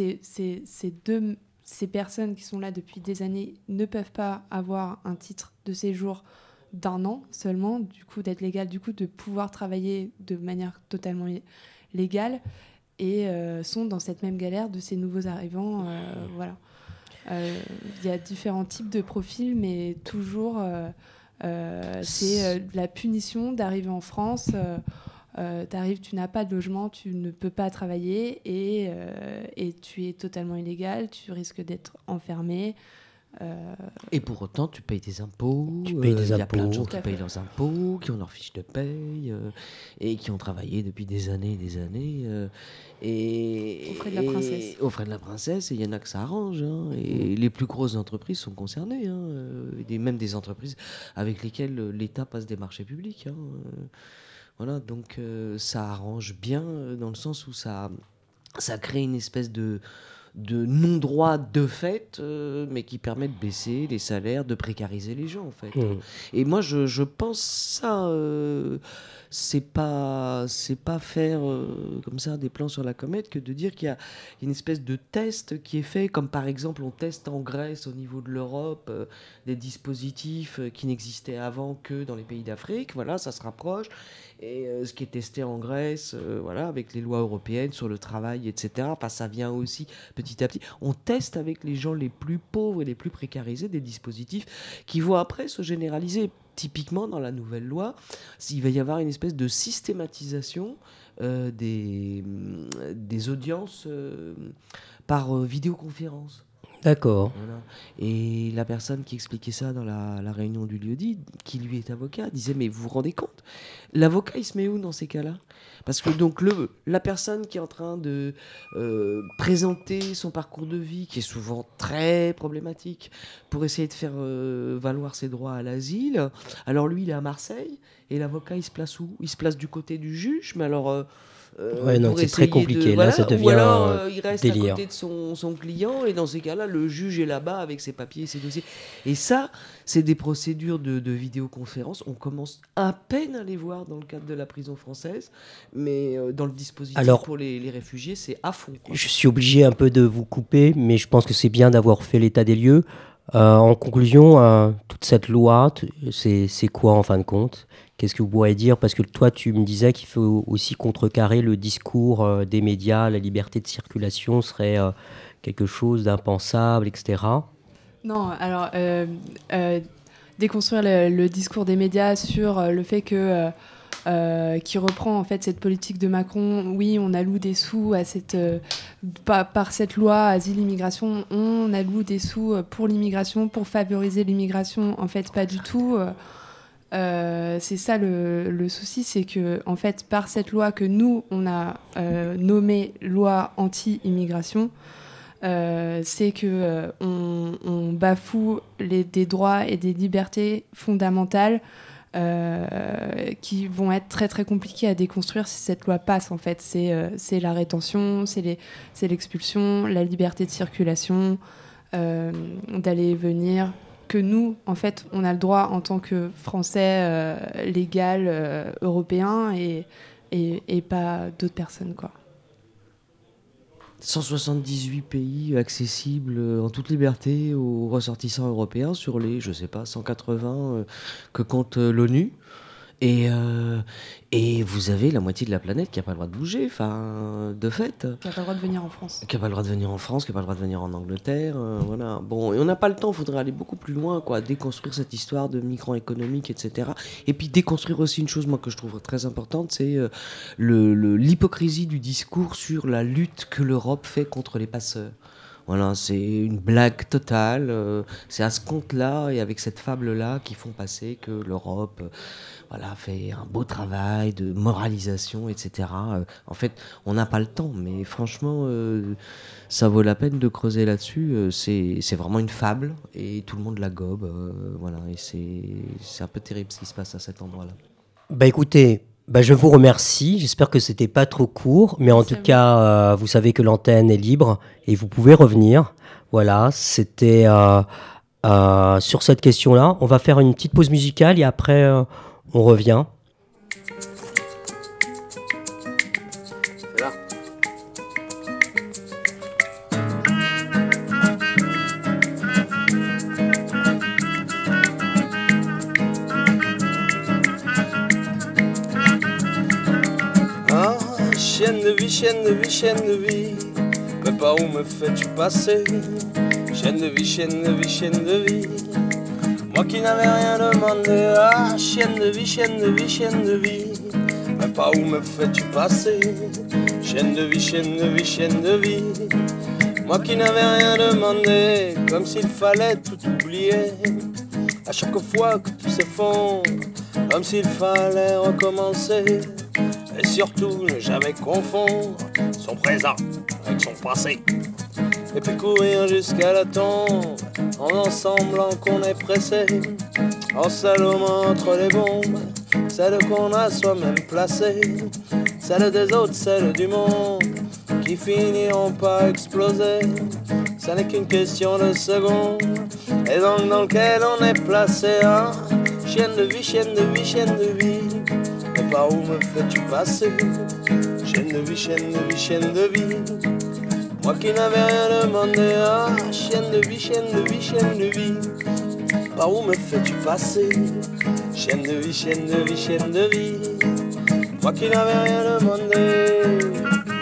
ces personnes qui sont là depuis des années ne peuvent pas avoir un titre de séjour d'1 an seulement, du coup d'être légal, du coup de pouvoir travailler de manière totalement légale, et sont dans cette même galère de ces nouveaux arrivants. Voilà. Il y a différents types de profils, mais toujours c'est la punition d'arriver en France. T'arrives, tu n'as pas de logement, tu ne peux pas travailler, et tu es totalement illégal, tu risques d'être enfermé. Et pour autant, tu payes des impôts. Tu payes des Il y a plein de gens impôts. qui payent leurs impôts, qui ont leur fiche de paye et qui ont travaillé depuis des années et des années. Et, Aux frais de la princesse. Aux frais de la princesse, et il y en a que ça arrange. Hein, et les plus grosses entreprises sont concernées. Hein, même des entreprises avec lesquelles l'État passe des marchés publics. Hein, voilà, donc ça arrange bien dans le sens où ça crée une espèce de non-droit de fait, mais qui permet de baisser les salaires, de précariser les gens en fait. Et moi je pense ça, c'est pas faire comme ça des plans sur la comète que de dire qu'il y a une espèce de test qui est fait, comme par exemple on teste en Grèce au niveau de l'Europe des dispositifs qui n'existaient avant que dans les pays d'Afrique. Voilà, ça se rapproche. Et ce qui est testé en Grèce, voilà, avec les lois européennes sur le travail, etc. Enfin, ça vient aussi petit à petit. On teste avec les gens les plus pauvres et les plus précarisés des dispositifs qui vont après se généraliser. Typiquement, dans la nouvelle loi, il va y avoir une espèce de systématisation des audiences par vidéoconférence. D'accord. Voilà. Et la personne qui expliquait ça dans la réunion du lieu-dit, qui lui est avocat, disait mais vous vous rendez compte, l'avocat il se met où dans ces cas-là? Parce que donc la personne qui est en train de présenter son parcours de vie, qui est souvent très problématique, pour essayer de faire valoir ses droits à l'asile, alors lui il est à Marseille, et l'avocat il se place où? Il se place du côté du juge, mais alors... ouais, non, c'est très compliqué. Là, ça devient ou alors, il reste délire. à côté de son client, et dans ces cas-là, le juge est là-bas avec ses papiers et ses dossiers. Et ça, c'est des procédures de vidéoconférence. On commence à peine à les voir dans le cadre de la prison française, mais dans le dispositif pour les réfugiés, c'est à fond, quoi. Je suis obligé un peu de vous couper, mais je pense que c'est bien d'avoir fait l'état des lieux. En conclusion, toute cette loi, c'est quoi en fin de compte? Qu'est-ce que vous pourriez dire? Parce que toi, tu me disais qu'il faut aussi contrecarrer le discours des médias, la liberté de circulation serait quelque chose d'impensable, etc. Non, alors, déconstruire le discours des médias sur le fait que... qui reprend en fait cette politique de Macron. Oui, on alloue des sous à par cette loi asile-immigration, on alloue des sous pour l'immigration, pour favoriser l'immigration. En fait, pas du tout. C'est ça le souci, c'est que en fait, par cette loi que nous on a nommée loi anti-immigration, c'est que on bafoue des droits et des libertés fondamentales. Qui vont être très très compliqués à déconstruire si cette loi passe en fait. C'est la rétention, c'est l'expulsion, la liberté de circulation, d'aller et venir, que nous en fait on a le droit en tant que Français légal européen et pas d'autres personnes, quoi. 178 pays accessibles en toute liberté aux ressortissants européens sur les, je sais pas, 180 que compte l'ONU. Et vous avez la moitié de la planète qui n'a pas le droit de bouger, enfin, de fait. Qui n'a pas le droit de venir en France. Qui n'a pas le droit de venir en France, qui n'a pas le droit de venir en Angleterre, voilà. Bon, et on n'a pas le temps, il faudrait aller beaucoup plus loin, quoi, déconstruire cette histoire de migrants économiques, etc. Et puis déconstruire aussi une chose, moi, que je trouve très importante, c'est l'hypocrisie du discours sur la lutte que l'Europe fait contre les passeurs. Voilà, c'est une blague totale. C'est à ce compte-là et avec cette fable-là qu'ils font passer que l'Europe fait un beau travail de moralisation, etc. En fait, on n'a pas le temps, mais franchement, ça vaut la peine de creuser là-dessus. C'est vraiment une fable et tout le monde la gobe. Voilà, et c'est un peu terrible ce qui se passe à cet endroit-là. Bah écoutez, je vous remercie. J'espère que c'était pas trop court, mais en tout cas, vous savez que l'antenne est libre et vous pouvez revenir. Voilà, c'était sur cette question-là. On va faire une petite pause musicale et après, on revient. C'est là. Chienne de vie, chienne de vie, chienne de vie, mais par où me fais-tu passer? Chienne de vie, chienne de vie, chienne de vie, moi qui n'avais rien demandé. Ah, chienne de vie, chienne de vie, chienne de vie, mais par où me fais-tu passer? Chienne de vie, chienne de vie, chienne de vie, Moi qui n'avais rien demandé, comme s'il fallait tout oublier. À chaque fois que tout s'effondre, comme s'il fallait recommencer. Et surtout ne jamais confondre son présent avec son passé. Et puis courir jusqu'à la tombe en semblant qu'on est pressé. En salomant entre les bombes, celles qu'on a soi-même placées, celles des autres, celles du monde, qui finiront par exploser. Ça n'est qu'une question de secondes, et donc dans lequel on est placé. Hein? Chienne de vie, chienne de vie, chienne de vie, mais par où me fais-tu passer? Chienne de vie, chienne de vie, chienne de vie, moi qui n'avais rien demandé. Ah, chienne de vie, chienne de vie, chienne de vie, par où me fais-tu passer? Chienne de vie, chienne de vie, chienne de vie, moi qui n'avais rien demandé.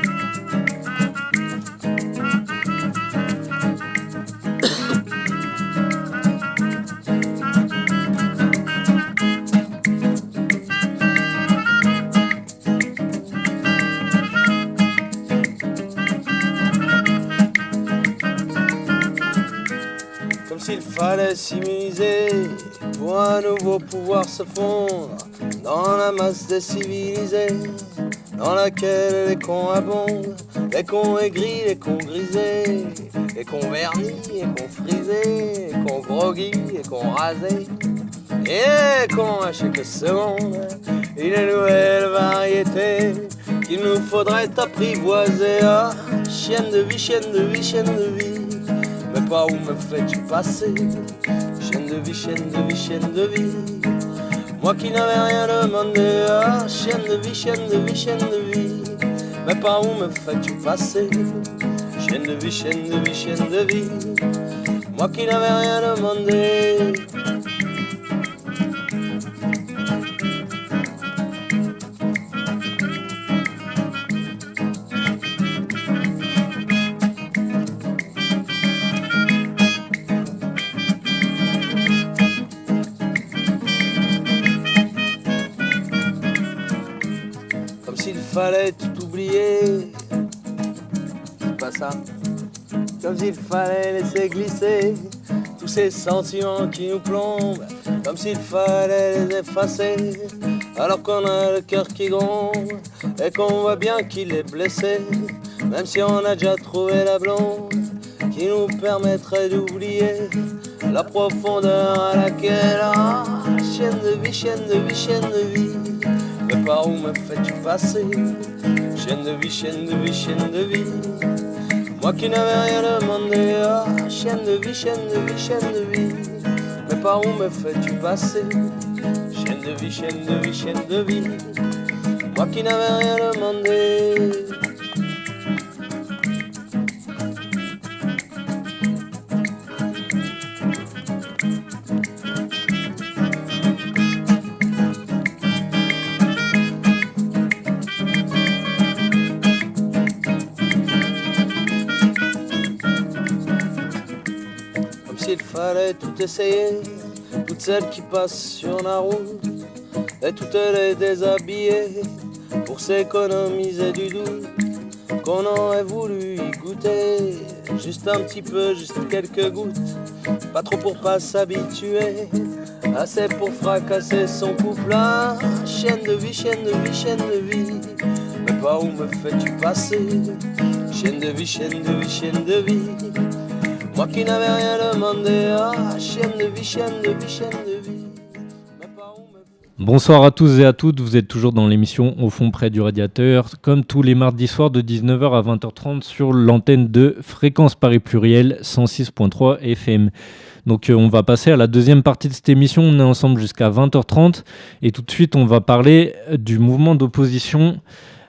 S'il fallait s'immuniser pour un nouveau pouvoir se fondre dans la masse des civilisés, dans laquelle les cons abondent, les cons aigris, les cons grisés, les cons vernis, les cons frisés, les cons groggy, les cons rasés, et les cons à chaque seconde, une nouvelle variété qu'il nous faudrait apprivoiser. Ah, chienne de vie, chienne de vie, chienne de vie, mais par où me fais-tu passer? Chienne de vie, chienne de vie, chienne de vie, moi qui n'avais rien demandé. Ah, chienne de vie, chienne de vie, chienne de vie, mais par où me fais-tu passer? Chienne de vie, chienne de vie, chienne de vie, moi qui n'avais rien demandé. Fallait tout oublier, c'est pas ça. Comme s'il fallait laisser glisser tous ces sentiments qui nous plombent, comme s'il fallait les effacer, alors qu'on a le cœur qui gronde et qu'on voit bien qu'il est blessé, même si on a déjà trouvé la blonde qui nous permettrait d'oublier la profondeur à laquelle, ah, chienne de vie, chienne de vie, chienne de vie, mais par où me fais-tu passer? Chienne de vie, chienne de vie, chienne de vie, moi qui n'avais rien demandé. Ah, chienne de vie, chienne de vie, chienne de vie, mais par où me fais-tu passer? Chienne de vie, chienne de vie, chienne de vie, moi qui n'avais rien demandé. S'il fallait tout essayer, toutes celles qui passent sur la route, et toutes les déshabiller, pour s'économiser du doute, qu'on aurait voulu y goûter, juste un petit peu, juste quelques gouttes, pas trop pour pas s'habituer, assez pour fracasser son couple. Ah, chienne de vie, chienne de vie, chienne de vie, mais par où me fais-tu passer? Chienne de vie, chienne de vie, chienne de vie, moi qui n'avais rien demandé. Ah, chienne de vie, chienne de vie, chienne de vie. Bonsoir à tous et à toutes, vous êtes toujours dans l'émission Au fond près du radiateur, comme tous les mardis soirs de 19h à 20h30 sur l'antenne de Fréquence Paris Pluriel 106.3 FM. Donc on va passer à la deuxième partie de cette émission, on est ensemble jusqu'à 20h30 et tout de suite on va parler du mouvement d'opposition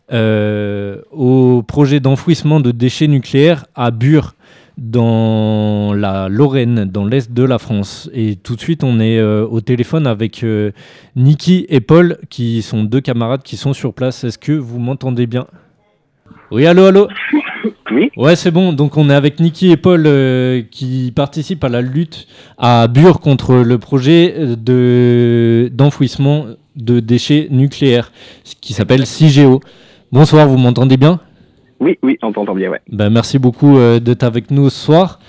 au projet d'enfouissement de déchets nucléaires à Bure, dans la Lorraine, dans l'est de la France. Et tout de suite, on est au téléphone avec Niki et Paul, qui sont deux camarades qui sont sur place. Est-ce que vous m'entendez bien? Oui, allô? Oui. Ouais, c'est bon. Donc, on est avec Niki et Paul qui participent à la lutte à Bure contre le projet d'enfouissement de déchets nucléaires, qui s'appelle CIGEO. Bonsoir, vous m'entendez bien? Oui, on t'entend bien, ouais. Merci beaucoup d'être avec nous ce soir.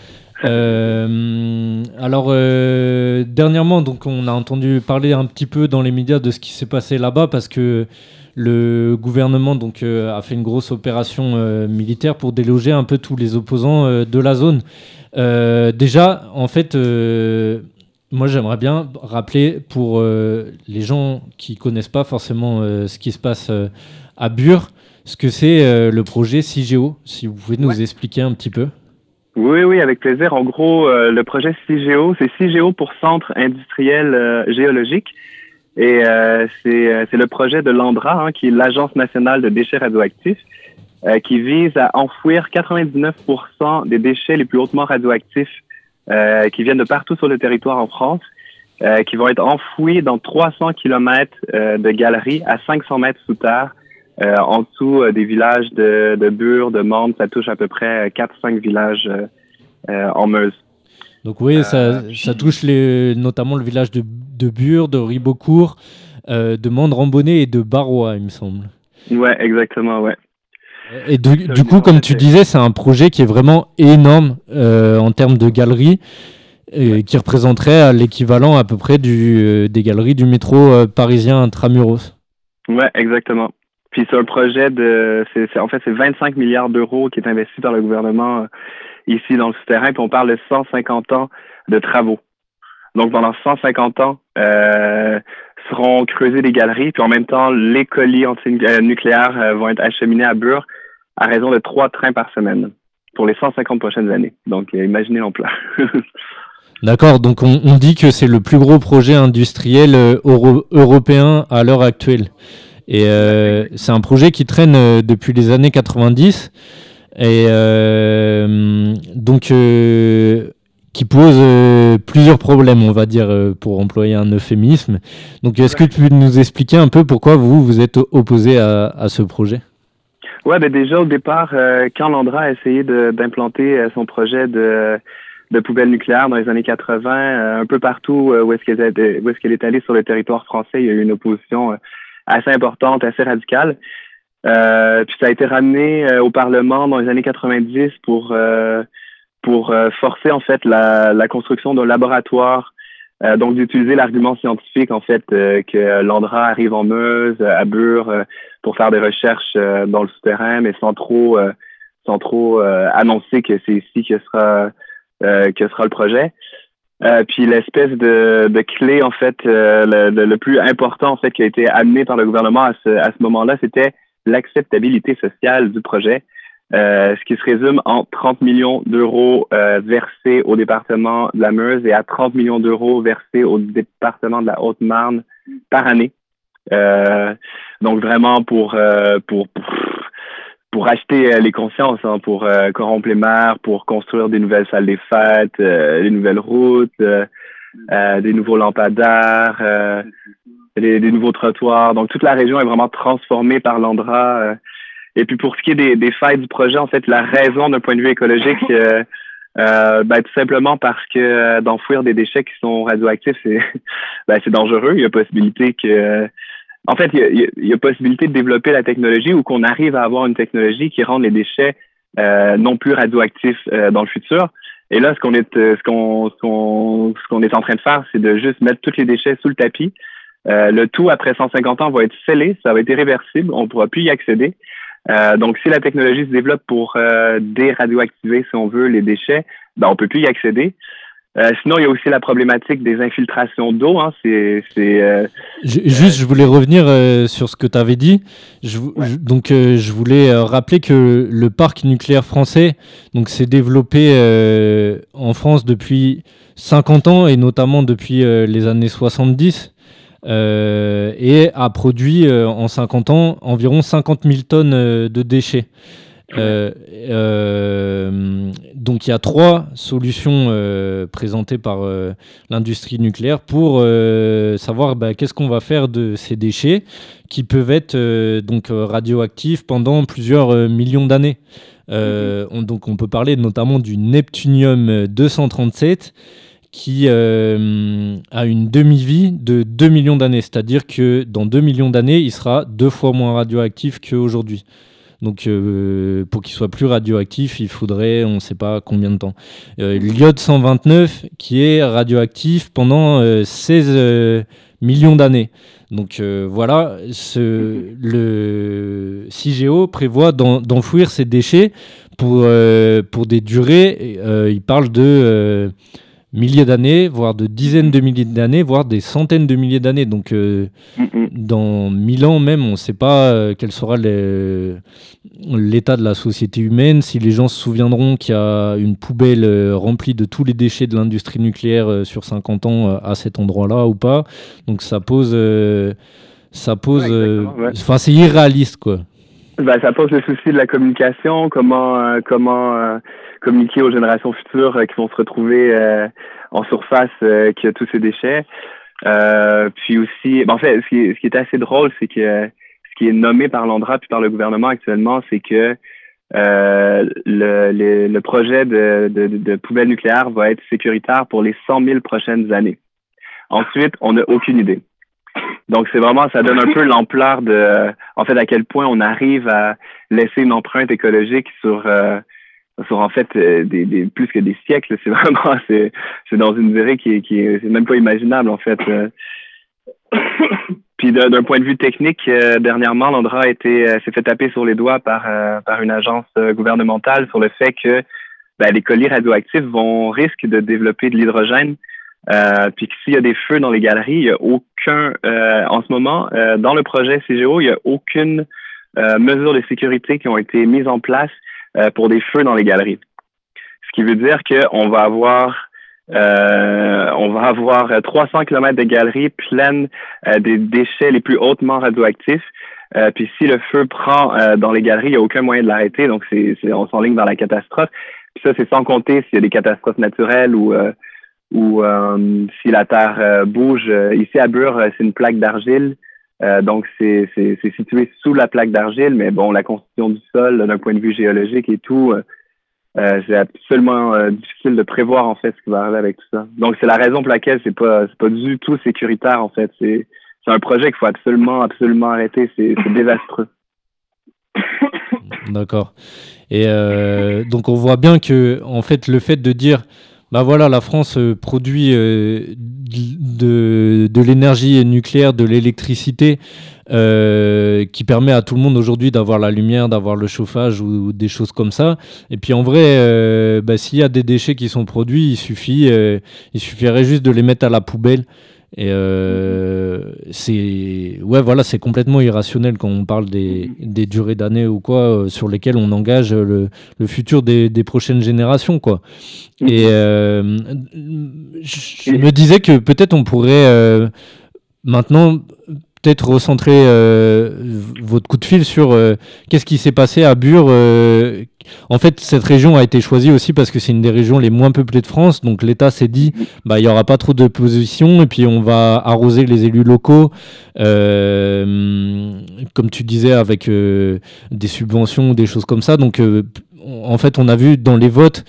Alors, dernièrement, donc, on a entendu parler un petit peu dans les médias de ce qui s'est passé là-bas parce que le gouvernement donc, a fait une grosse opération militaire pour déloger un peu tous les opposants de la zone. Déjà, en fait, moi, j'aimerais bien rappeler pour les gens qui ne connaissent pas forcément ce qui se passe à Bure, ce que c'est le projet CIGEO, si vous pouvez nous expliquer un petit peu. Oui, avec plaisir. En gros, le projet CIGEO, c'est CIGEO pour Centre industriel géologique. Et c'est le projet de l'ANDRA, qui est l'Agence nationale de déchets radioactifs, qui vise à enfouir 99% des déchets les plus hautement radioactifs qui viennent de partout sur le territoire en France, qui vont être enfouis dans 300 km de galeries à 500 mètres sous terre, en dessous des villages de Bure, de Mende. Ça touche à peu près 4-5 villages en Meuse. Donc oui, ça touche notamment le village de Bure, de Ribeaucourt, de Mende-Rambonnais et de Barrois, il me semble. Ouais, exactement, ouais. Et du coup, comme tu disais, c'est un projet qui est vraiment énorme en termes de galeries, qui représenterait l'équivalent à peu près des galeries du métro parisien intramuros. Ouais, exactement. Puis c'est un projet c'est 25 milliards d'euros qui est investi par le gouvernement ici dans le souterrain, puis on parle de 150 ans de travaux. Donc pendant 150 ans, seront creusées des galeries, puis en même temps, les colis nucléaires vont être acheminés à Bure à raison de 3 trains par semaine pour les 150 prochaines années. Donc imaginez l'ampleur. D'accord, donc on dit que c'est le plus gros projet industriel européen à l'heure actuelle. Et c'est un projet qui traîne depuis les années 90 et donc qui pose plusieurs problèmes, on va dire, pour employer un euphémisme. Donc est-ce que tu peux nous expliquer un peu pourquoi vous êtes opposé à ce projet ? Ouais, déjà au départ, quand l'ANDRA a essayé d'implanter son projet de poubelles nucléaires dans les années 80, un peu partout où est-ce qu'elle est allée sur le territoire français, il y a eu une opposition assez importante, assez radicale. Puis ça a été ramené au Parlement dans les années 90 pour forcer en fait la construction d'un laboratoire, donc d'utiliser l'argument scientifique en fait que l'ANDRA arrive en Meuse, à Bure, pour faire des recherches dans le souterrain, mais sans trop annoncer que c'est ici que sera le projet. Puis l'espèce de clé en fait le plus important en fait qui a été amené par le gouvernement à ce moment-là, c'était l'acceptabilité sociale du projet, ce qui se résume en 30 millions d'euros versés au département de la Meuse et à 30 millions d'euros versés au département de la Haute-Marne par année. Donc vraiment pour acheter les consciences, pour corrompre les maires, pour construire des nouvelles salles des fêtes, des nouvelles routes, des nouveaux lampadaires, des nouveaux trottoirs. Donc toute la région est vraiment transformée par l'ANDRA. Et puis pour ce qui est des failles du projet, en fait, la raison d'un point de vue écologique, tout simplement parce que d'enfouir des déchets qui sont radioactifs, c'est dangereux. Il y a possibilité en fait, il y a possibilité de développer la technologie ou qu'on arrive à avoir une technologie qui rend les déchets non plus radioactifs dans le futur. Et là, ce qu'on est en train de faire, c'est de juste mettre tous les déchets sous le tapis. Le tout, après 150 ans, va être scellé, ça va être irréversible, on ne pourra plus y accéder. Donc, si la technologie se développe pour déradioactiver, si on veut, les déchets, on ne peut plus y accéder. Sinon, il y a aussi la problématique des infiltrations d'eau. Je voulais revenir sur ce que tu avais dit. Je voulais rappeler que le parc nucléaire français s'est développé en France depuis 50 ans et notamment depuis les années 70 et a produit en 50 ans environ 50 000 tonnes de déchets. Donc il y a 3 solutions présentées par l'industrie nucléaire pour savoir qu'est-ce qu'on va faire de ces déchets qui peuvent être radioactifs pendant plusieurs millions d'années. Donc on peut parler notamment du neptunium 237 qui a une demi-vie de 2 millions d'années, c'est-à-dire que dans 2 millions d'années, il sera 2 fois moins radioactif qu'aujourd'hui. Donc pour qu'il soit plus radioactif, il faudrait on ne sait pas combien de temps. L'iode 129 qui est radioactif pendant 16 millions d'années. Donc voilà, le CIGEO prévoit d'enfouir ces déchets pour des durées, il parle de milliers d'années, voire de dizaines de milliers d'années, voire des centaines de milliers d'années. Donc dans 1000 ans même, on ne sait pas quel sera l'état de la société humaine, si les gens se souviendront qu'il y a une poubelle remplie de tous les déchets de l'industrie nucléaire sur 50 ans à cet endroit-là ou pas. Donc ça pose... c'est irréaliste, quoi. Ça pose le souci de la communication, comment communiquer aux générations futures qui vont se retrouver en surface qui a tous ces déchets. Puis aussi, en fait, ce qui est assez drôle, c'est que ce qui est nommé par l'ANDRA puis par le gouvernement actuellement, c'est que le projet de poubelle nucléaire va être sécuritaire pour les 100 000 prochaines années. Ensuite, on n'a aucune idée. Donc, c'est vraiment, ça donne un peu l'ampleur en fait, à quel point on arrive à laisser une empreinte écologique sur en fait, plus que des siècles. C'est vraiment, c'est dans une durée qui est même pas imaginable, en fait. Puis, d'un point de vue technique, dernièrement, l'ANDRA s'est fait taper sur les doigts par une agence gouvernementale sur le fait que, les colis radioactifs risquent de développer de l'hydrogène. Puis que s'il y a des feux dans les galeries, il n'y a aucun, en ce moment, dans le projet CIGEO, il n'y a aucune mesure de sécurité qui ont été mises en place pour des feux dans les galeries. Ce qui veut dire qu'on va avoir 300 km de galeries pleines des déchets les plus hautement radioactifs. Puis si le feu prend dans les galeries, il n'y a aucun moyen de l'arrêter, donc on s'enligne dans la catastrophe. Puis ça, c'est sans compter s'il y a des catastrophes naturelles ou si la terre bouge. Ici à Bure, c'est une plaque d'argile, donc c'est situé sous la plaque d'argile, mais bon, la constitution du sol, d'un point de vue géologique et tout, c'est absolument difficile de prévoir en fait ce qui va arriver avec tout ça. Donc c'est la raison pour laquelle c'est pas du tout sécuritaire en fait. C'est un projet qu'il faut absolument arrêter. C'est désastreux. D'accord. Et donc on voit bien que en fait le fait de dire la France produit de l'énergie nucléaire, de l'électricité qui permet à tout le monde aujourd'hui d'avoir la lumière, d'avoir le chauffage ou des choses comme ça. Et puis en vrai, s'il y a des déchets qui sont produits, il suffirait juste de les mettre à la poubelle. Et c'est complètement irrationnel quand on parle des durées d'années ou quoi sur lesquelles on engage le futur des prochaines générations, quoi. Et je me disais que peut-être on pourrait maintenant peut-être recentrer votre coup de fil sur qu'est-ce qui s'est passé à Bure. En fait, cette région a été choisie aussi parce que c'est une des régions les moins peuplées de France. Donc l'État s'est dit, il n'y aura pas trop d'opposition et puis on va arroser les élus locaux, comme tu disais, avec des subventions ou des choses comme ça. Donc en fait, on a vu dans les votes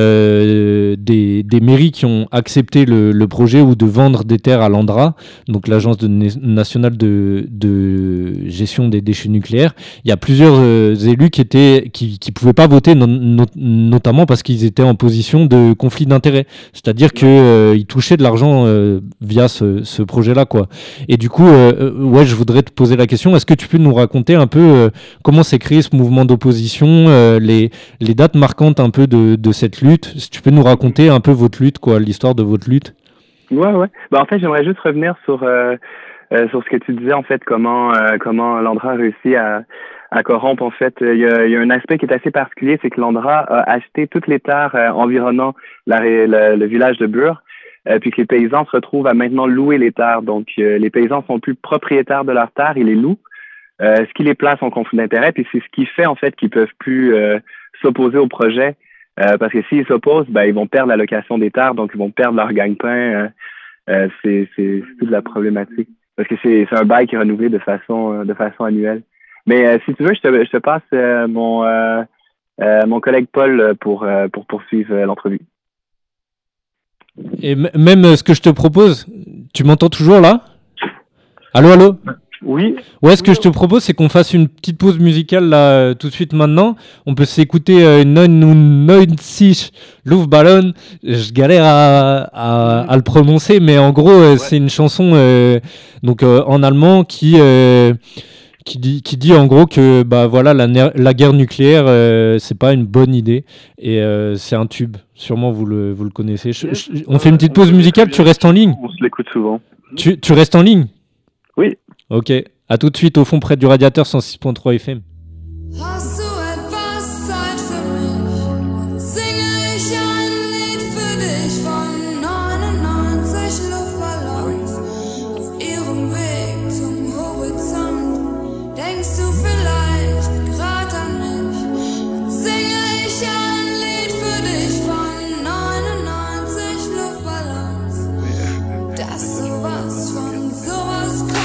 des mairies qui ont accepté le projet ou de vendre des terres à l'ANDRA, donc l'Agence nationale de gestion des déchets nucléaires. Il y a plusieurs élus qui pouvaient pas voter, notamment parce qu'ils étaient en position de conflit d'intérêts. C'est-à-dire qu'ils touchaient de l'argent via ce projet-là, quoi. Et du coup, je voudrais te poser la question, est-ce que tu peux nous raconter un peu comment s'est créé ce mouvement d'opposition, les dates marquantes un peu de cette lutte? Si tu peux nous raconter un peu votre lutte, quoi, l'histoire de votre lutte. Ouais. En fait, j'aimerais juste revenir sur ce que tu disais, en fait, comment l'ANDRA a réussi à corrompre. En fait, il y a un aspect qui est assez particulier, c'est que l'ANDRA a acheté toutes les terres environnant le village de Bure, puis que les paysans se retrouvent à maintenant louer les terres. Donc, les paysans sont plus propriétaires de leurs terres, ils les louent, ce qui les place en conflit d'intérêts, puis c'est ce qui fait, en fait, qu'ils peuvent plus s'opposer au projet, parce que s'ils s'opposent, ils vont perdre la location des terres, donc ils vont perdre leur gagne-pain. C'est toute la problématique, parce que c'est un bail qui est renouvelé de façon annuelle. Mais si tu veux, je te passe mon collègue Paul pour poursuivre l'entrevue. Et même ce que je te propose, tu m'entends toujours là? Allô? Oui. Ouais, ce que je te propose, c'est qu'on fasse une petite pause musicale là, tout de suite maintenant. On peut s'écouter 99 Luftballon. Je galère à le prononcer, mais en gros, c'est une chanson donc en allemand qui dit en gros que bah voilà la guerre nucléaire c'est pas une bonne idée et c'est un tube. Sûrement vous le connaissez. On fait une petite pause musicale. Tu restes en ligne. On se l'écoute souvent. Tu restes en ligne. Oui. Ok, à tout de suite au fond près du radiateur 106.3 FM. Hast du etwas Zeit für mich? Singe ich ein Lied für dich von 99 Luftballons auf ihrem Weg zum Horizont. Denkst du vielleicht grad an mich? Dann singe ich ein Lied für dich von 99 Luftballons. Dass sowas von sowas kommt.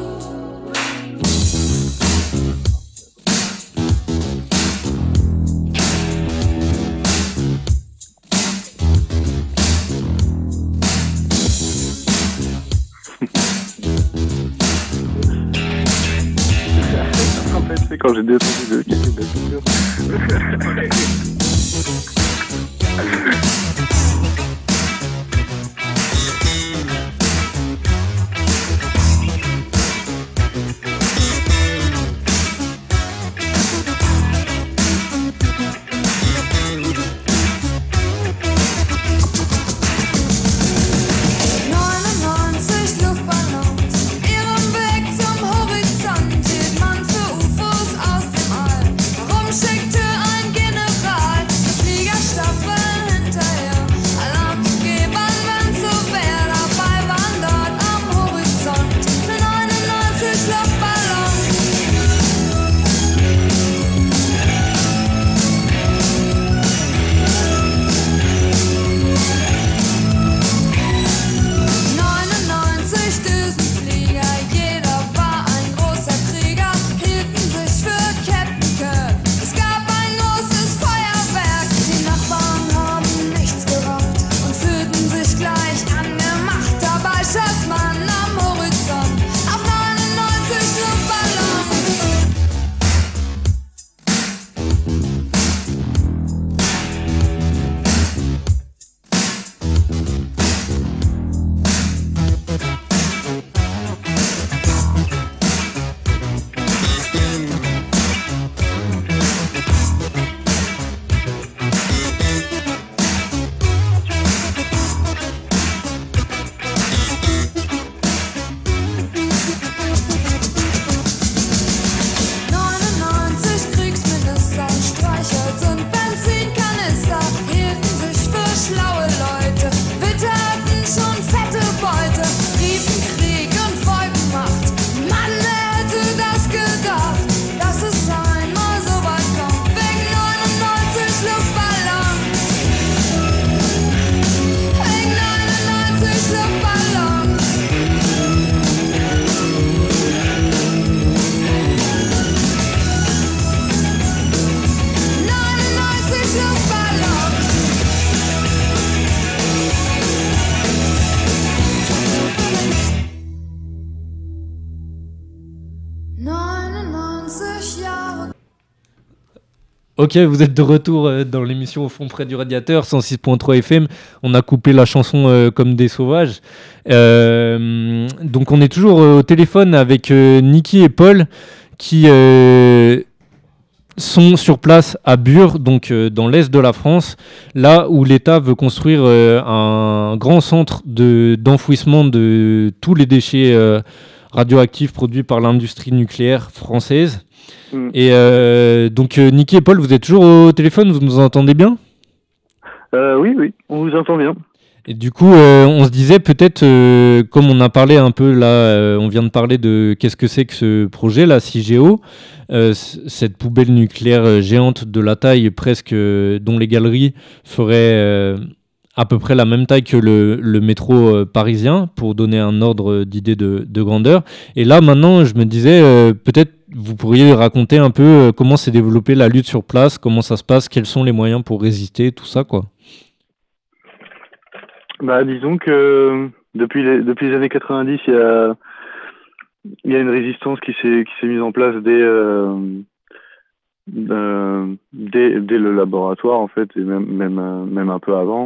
En fait, c'est quand j'ai descendu le café de Ok, vous êtes de retour dans l'émission Au fond près du radiateur, 106.3 FM. On a coupé la chanson Comme des sauvages. Donc on est toujours au téléphone avec Niki et Paul qui sont sur place à Bure, donc dans l'est de la France, là où l'État veut construire un grand centre d'enfouissement de tous les déchets radioactifs produits par l'industrie nucléaire française. Et donc Niki et Paul, vous êtes toujours au téléphone, vous nous entendez bien ? Oui, on vous entend bien. Et du coup, on se disait peut-être, comme on a parlé un peu là, on vient de parler de qu'est-ce que c'est que ce projet, la CIGEO, cette poubelle nucléaire géante de la taille presque, dont les galeries feraient à peu près la même taille que le métro parisien, pour donner un ordre d'idée de grandeur. Et là, maintenant, je me disais, peut-être vous pourriez raconter un peu comment s'est développée la lutte sur place, comment ça se passe, quels sont les moyens pour résister, tout ça, quoi. Bah, disons que depuis les années 90, il il y a une résistance qui s'est mise en place dès le laboratoire en fait, et même un peu avant.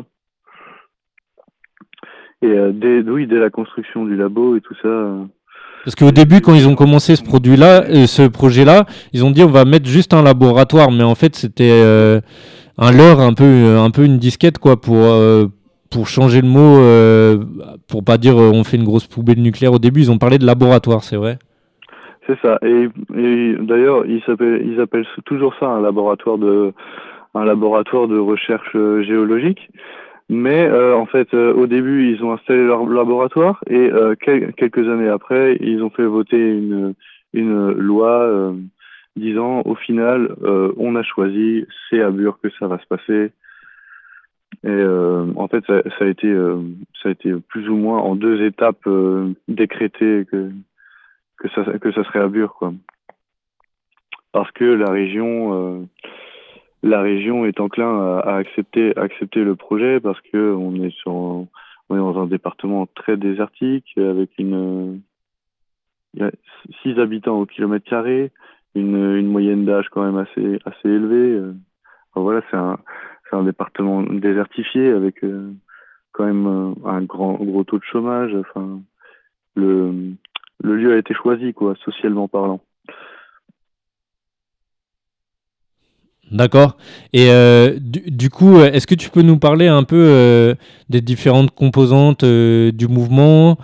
Et dès la construction du labo et tout ça. Parce qu'au début, quand ils ont commencé ce projet-là, ils ont dit on va mettre juste un laboratoire, mais en fait c'était un leurre, un peu une disquette quoi, pour changer le mot, pour pas dire on fait une grosse poubelle nucléaire. Au début, ils ont parlé de laboratoire, c'est vrai. C'est ça. Et d'ailleurs, ils appellent toujours ça un laboratoire de recherche géologique. Mais en fait, au début, ils ont installé leur laboratoire et quelques années après, ils ont fait voter une loi disant au final, on a choisi, c'est à Bure que ça va se passer. Et en fait, ça a été plus ou moins en 2 étapes décrété que ça serait à Bure, quoi. Parce que la région est enclin à accepter le projet, parce que on est dans un département très désertique avec il y a 6 habitants au kilomètre carré, une moyenne d'âge quand même assez élevée. Enfin, voilà, c'est un département désertifié avec quand même un gros taux de chômage. Enfin, le lieu a été choisi, quoi, socialement parlant. D'accord. Et du coup, est-ce que tu peux nous parler un peu des différentes composantes du mouvement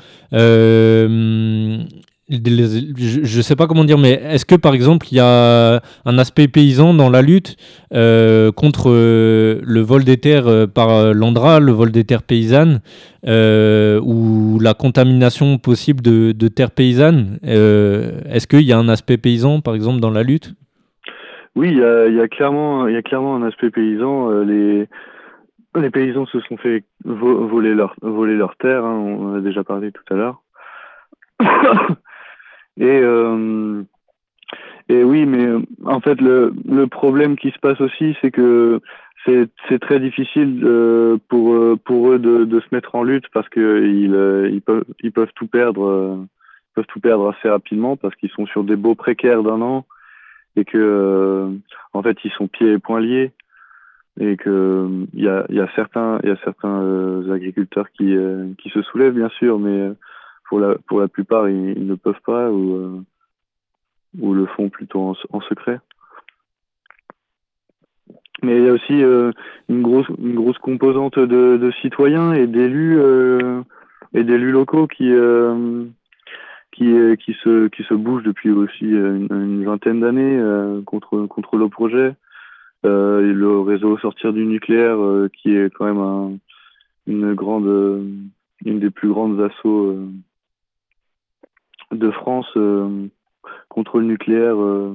je sais pas comment dire, mais est-ce que par exemple il y a un aspect paysan dans la lutte contre le vol des terres par l'Andra, le vol des terres paysannes, ou la contamination possible de terres paysannes? Est-ce qu'il y a un aspect paysan par exemple dans la lutte? Oui, il y a clairement un aspect paysan. Les paysans se sont fait voler leurs terres, hein, on en a déjà parlé tout à l'heure. Et oui, mais en fait le problème qui se passe aussi, c'est que c'est très difficile pour eux de se mettre en lutte, parce que ils peuvent tout perdre assez rapidement, parce qu'ils sont sur des baux précaires d'1 an, et que en fait ils sont pieds et poings liés, et que il y a certains agriculteurs qui se soulèvent, bien sûr, mais pour la plupart ils ne peuvent pas, ou le font plutôt en secret. Mais il y a aussi une grosse composante de citoyens et d'élus locaux qui se bougent depuis aussi une vingtaine d'années contre le projet. Le réseau Sortir du nucléaire, qui est quand même une des plus grandes assos de France contre le nucléaire,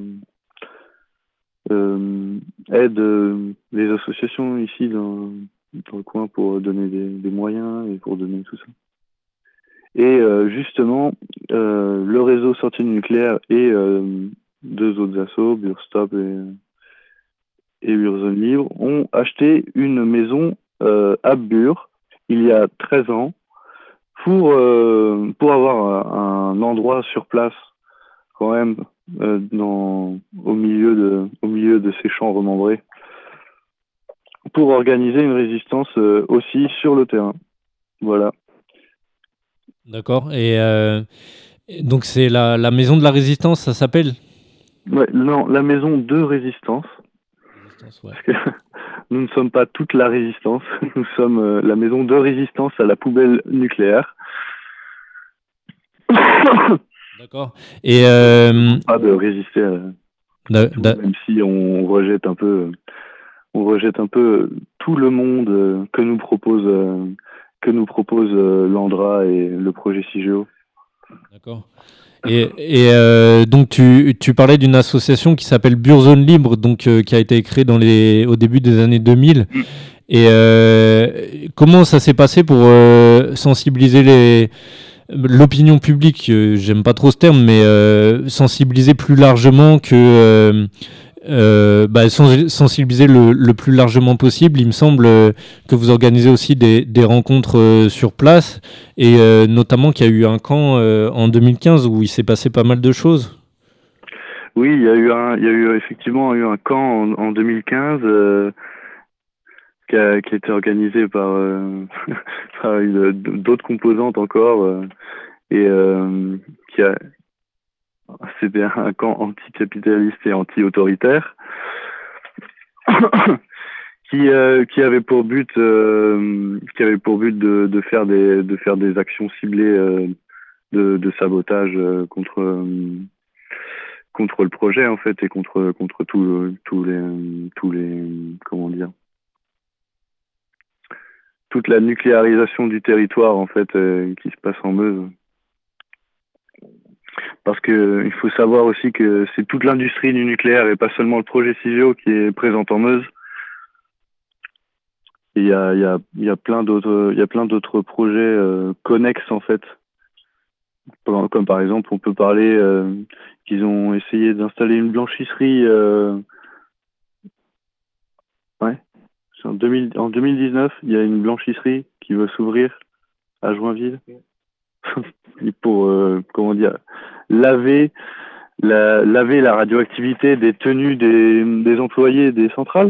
aide les associations ici dans le coin pour donner des moyens et pour donner tout ça. Et justement, le réseau Sortie du nucléaire et 2 autres assos, Burstop et Burzone Libre, ont acheté une maison à Bure il y a 13 ans pour avoir un endroit sur place quand même au milieu de ces champs remembrés, pour organiser une résistance aussi sur le terrain. Voilà. D'accord. Et donc c'est la maison de la résistance, ça s'appelle? Ouais, non, la maison de résistance. Ouais. Parce que nous ne sommes pas toute la résistance, nous sommes la maison de résistance à la poubelle nucléaire. D'accord. Et pas de résister à même si on rejette un peu tout le monde que nous propose l'Andra et le projet CIGEO. D'accord. Et donc tu parlais d'une association qui s'appelle Burzone Libre, donc qui a été créée au début des années 2000. Et comment ça s'est passé pour sensibiliser l'opinion publique, j'aime pas trop ce terme, mais sensibiliser plus largement que sensibiliser le plus largement possible. Il me semble que vous organisez aussi des rencontres sur place et notamment qu'il y a eu un camp en 2015 où il s'est passé pas mal de choses. Oui, il y a effectivement eu un camp en 2015 qui a été organisé par, par d'autres composantes encore et c'était un camp anticapitaliste et anti-autoritaire qui avait pour but de faire des actions ciblées de sabotage contre le projet en fait et contre tous les comment dire, toute la nucléarisation du territoire en fait qui se passe en Meuse. Parce que il faut savoir aussi que c'est toute l'industrie du nucléaire et pas seulement le projet Cigéo qui est présent en Meuse. Et il y a plein d'autres projets connexes en fait. Comme par exemple, on peut parler qu'ils ont essayé d'installer une blanchisserie en 2019, il y a une blanchisserie qui va s'ouvrir à Joinville pour comment dire, laver la radioactivité des tenues des employés des centrales.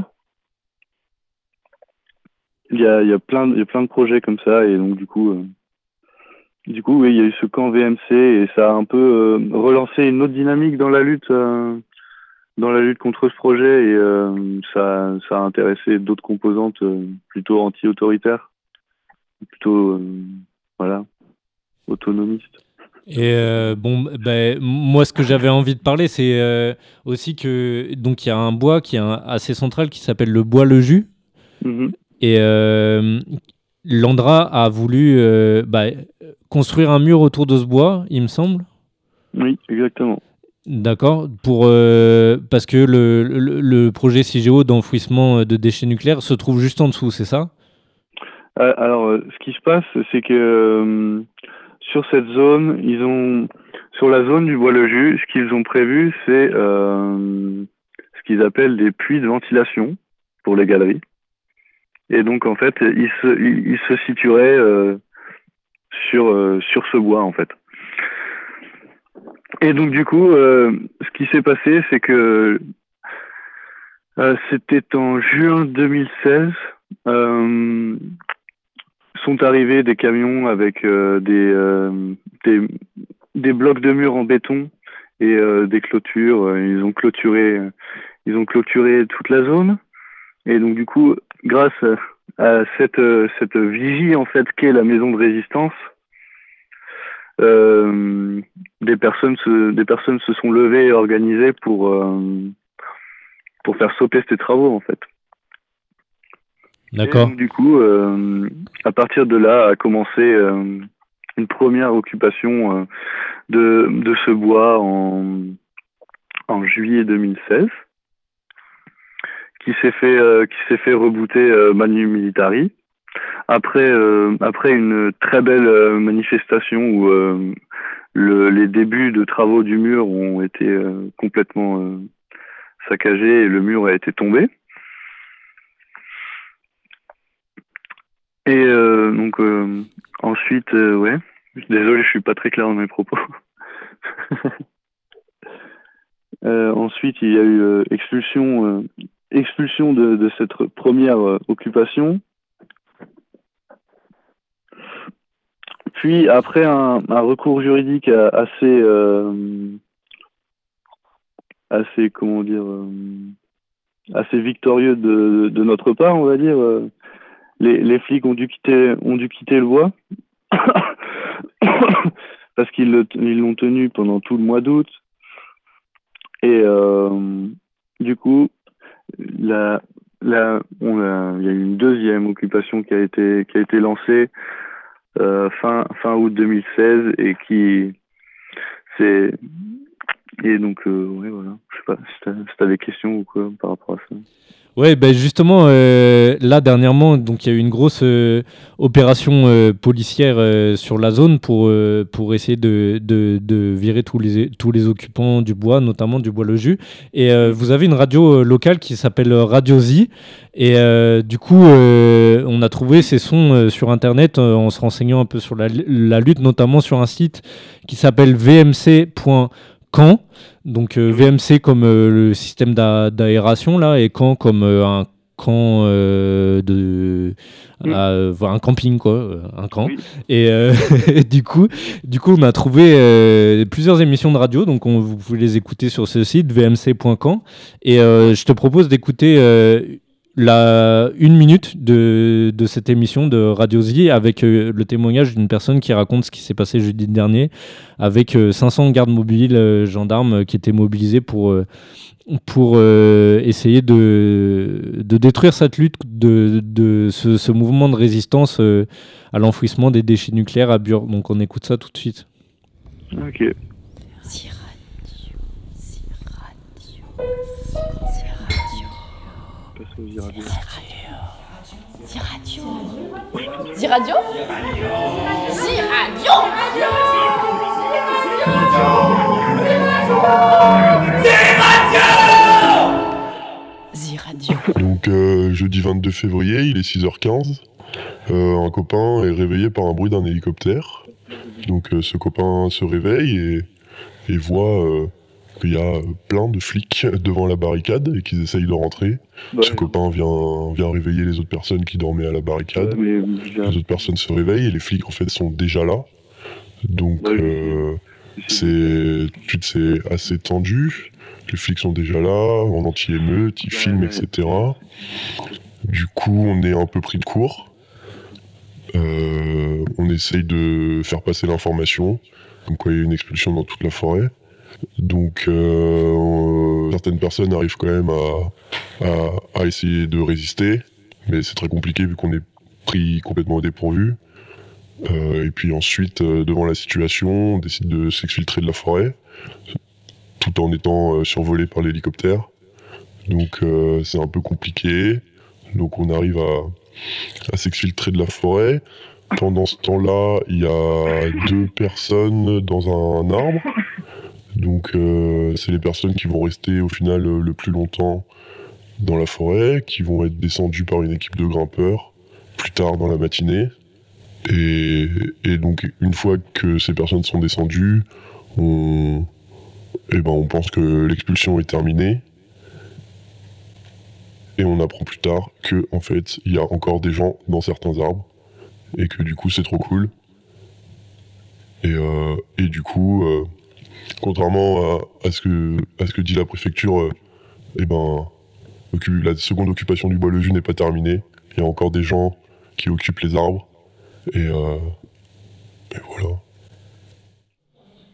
Il y a plein de projets comme ça et donc du coup oui, il y a eu ce camp VMC et ça a un peu relancé une autre dynamique dans la lutte contre ce projet et ça a intéressé d'autres composantes plutôt anti-autoritaires, plutôt autonomistes. Et moi, ce que j'avais envie de parler, c'est aussi que donc il y a un bois qui est assez central qui s'appelle le bois Le Jus. Mm-hmm. Et l'Andra a voulu construire un mur autour de ce bois, il me semble. Oui, exactement. D'accord, parce que le projet Cigéo d'enfouissement de déchets nucléaires se trouve juste en dessous, c'est ça ? Alors, ce qui se passe, c'est que sur cette zone, sur la zone du bois Le Jus, ce qu'ils ont prévu, c'est ce qu'ils appellent des puits de ventilation pour les galeries. Et donc, en fait, ils se situeraient sur ce bois, en fait. Et donc, du coup, ce qui s'est passé, c'est que c'était en juin 2016, sont arrivés des camions avec des blocs de murs en béton et des clôtures. Ils ont clôturé toute la zone. Et donc, du coup, grâce à cette vigie, en fait, qu'est la maison de résistance, des personnes se sont levées et organisées pour faire stopper ces travaux, en fait. D'accord. Et donc, du coup, à partir de là, a commencé une première occupation de ce bois en juillet 2016, qui s'est fait rebooter Manu Militari. Après une très belle manifestation où les débuts de travaux du mur ont été complètement saccagés et le mur a été tombé. Et donc ensuite, ouais, désolé, je suis pas très clair dans mes propos. Ensuite, il y a eu expulsion de cette première occupation. Puis après un recours juridique assez comment dire, assez victorieux de notre part, on va dire. Les flics ont dû quitter le bois parce qu'ils l'ont tenu pendant tout le mois d'août. Et du coup, il y a eu une deuxième occupation qui a été lancée fin août 2016 et donc ouais, voilà. Je sais pas si t'as des questions ou quoi par rapport à ça. Ouais, ben justement, là dernièrement, donc il y a eu une grosse opération policière sur la zone pour essayer de virer tous les occupants du bois, notamment du bois le jus. Et vous avez une radio locale qui s'appelle Radio Z. Et du coup, on a trouvé ces sons sur Internet en se renseignant un peu sur la lutte, notamment sur un site qui s'appelle vmc.camp. Donc VMC comme le système d'aération là, et camp comme un camp un camping quoi, un camp. Oui. Et du coup on a trouvé plusieurs émissions de radio, donc vous pouvez les écouter sur ce site vmc.camp. Et je te propose d'écouter une minute de cette émission de Radio Z avec le témoignage d'une personne qui raconte ce qui s'est passé jeudi dernier avec 500 gardes mobiles, gendarmes qui étaient mobilisés pour essayer de détruire cette lutte, de ce mouvement de résistance à l'enfouissement des déchets nucléaires à Bure. Donc on écoute ça tout de suite. Ok. Ziradio. Donc jeudi 22 février, il est 6h15. Un copain est réveillé par un bruit d'un hélicoptère. Donc ce copain se réveille et voit qu'il y a plein de flics devant la barricade et qu'ils essayent de rentrer. Ouais. Ce copain vient réveiller les autres personnes qui dormaient à la barricade. Ouais, les autres personnes se réveillent et les flics en fait sont déjà là. Donc c'est assez tendu. Les flics sont déjà là, en anti-émeute, ils filment, etc. Du coup, on est un peu pris de court. On essaye de faire passer l'information, comme quoi il y a une expulsion dans toute la forêt. Donc certaines personnes arrivent quand même à essayer de résister, mais c'est très compliqué vu qu'on est pris complètement au dépourvu. Et puis ensuite, devant la situation, on décide de s'exfiltrer de la forêt, tout en étant survolé par l'hélicoptère. Donc c'est un peu compliqué. Donc on arrive à s'exfiltrer de la forêt. Pendant ce temps-là, il y a 2 personnes dans un arbre. Donc c'est les personnes qui vont rester au final le plus longtemps dans la forêt, qui vont être descendues par une équipe de grimpeurs plus tard dans la matinée. Et donc une fois que ces personnes sont descendues, on pense que l'expulsion est terminée. Et on apprend plus tard que en fait il y a encore des gens dans certains arbres et que du coup c'est trop cool. Et du coup, contrairement à ce que dit la préfecture, la seconde occupation du bois le jus n'est pas terminée. Il y a encore des gens qui occupent les arbres. Et voilà. Allô ?